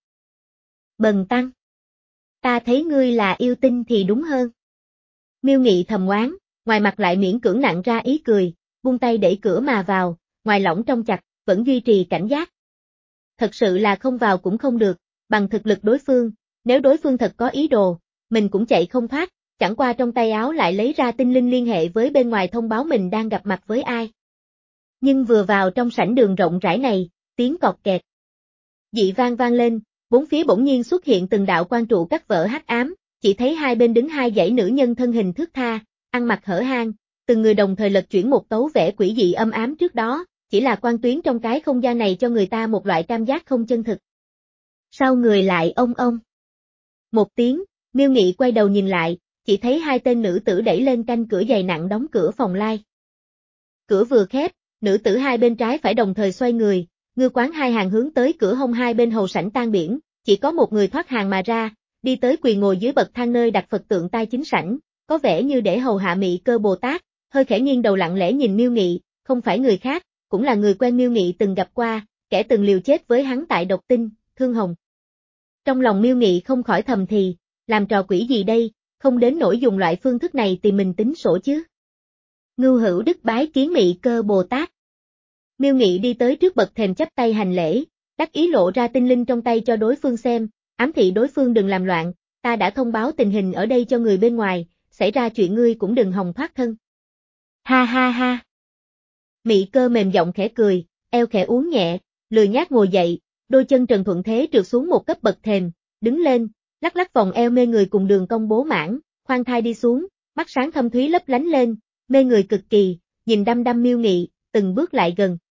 Bần tăng. Ta thấy ngươi là yêu tinh thì đúng hơn. Miêu Nghị thầm oán, ngoài mặt lại miễn cưỡng nặng ra ý cười, buông tay đẩy cửa mà vào, ngoài lỏng trong chặt, vẫn duy trì cảnh giác. Thật sự là không vào cũng không được, bằng thực lực đối phương, nếu đối phương thật có ý đồ, mình cũng chạy không thoát, chẳng qua trong tay áo lại lấy ra tinh linh liên hệ với bên ngoài thông báo mình đang gặp mặt với ai. Nhưng vừa vào trong sảnh đường rộng rãi này, tiếng cọt kẹt dị vang vang lên, bốn phía bỗng nhiên xuất hiện từng đạo quan trụ cắt vỡ hắc ám, chỉ thấy hai bên đứng hai dãy nữ nhân thân hình thướt tha, ăn mặc hở hang, từng người đồng thời lật chuyển một tấu vẽ quỷ dị âm ám trước đó, chỉ là quan tuyến trong cái không gian này cho người ta một loại cảm giác không chân thực. Sau người lại ông ông. Một tiếng, Miêu Nghị quay đầu nhìn lại, chỉ thấy hai tên nữ tử đẩy lên canh cửa dày nặng đóng cửa phòng lai. Cửa vừa khép, nữ tử hai bên trái phải đồng thời xoay người, ngư quán hai hàng hướng tới cửa hông hai bên hầu sảnh tan biển, chỉ có một người thoát hàng mà ra, đi tới quỳ ngồi dưới bậc thang nơi đặt Phật tượng tai chính sảnh, có vẻ như để hầu hạ Mị Cơ Bồ Tát, hơi khẽ nghiêng đầu lặng lẽ nhìn Miêu Nghị, không phải người khác, cũng là người quen Miêu Nghị từng gặp qua, kẻ từng liều chết với hắn tại Độc Tinh, Thương Hồng. Trong lòng Miêu Nghị không khỏi thầm thì, làm trò quỷ gì đây, không đến nỗi dùng loại phương thức này tìm mình tính sổ chứ. Ngưu Hữu Đức bái kiến Mị Cơ Bồ Tát. Miêu Nghị đi tới trước bậc thềm chắp tay hành lễ, đắc ý lộ ra tinh linh trong tay cho đối phương xem, ám thị đối phương đừng làm loạn, ta đã thông báo tình hình ở đây cho người bên ngoài, xảy ra chuyện ngươi cũng đừng hòng thoát thân. Ha ha ha. Mị Cơ mềm giọng khẽ cười, eo khẽ uốn nhẹ, lười nhác ngồi dậy, đôi chân trần thuận thế trượt xuống một cấp bậc thềm, đứng lên, lắc lắc vòng eo mê người cùng đường cong bố mãn, khoan thai đi xuống, mắt sáng thâm thúy lấp lánh lên, mê người cực kỳ, nhìn đăm đăm Miêu Nghị, từng bước lại gần,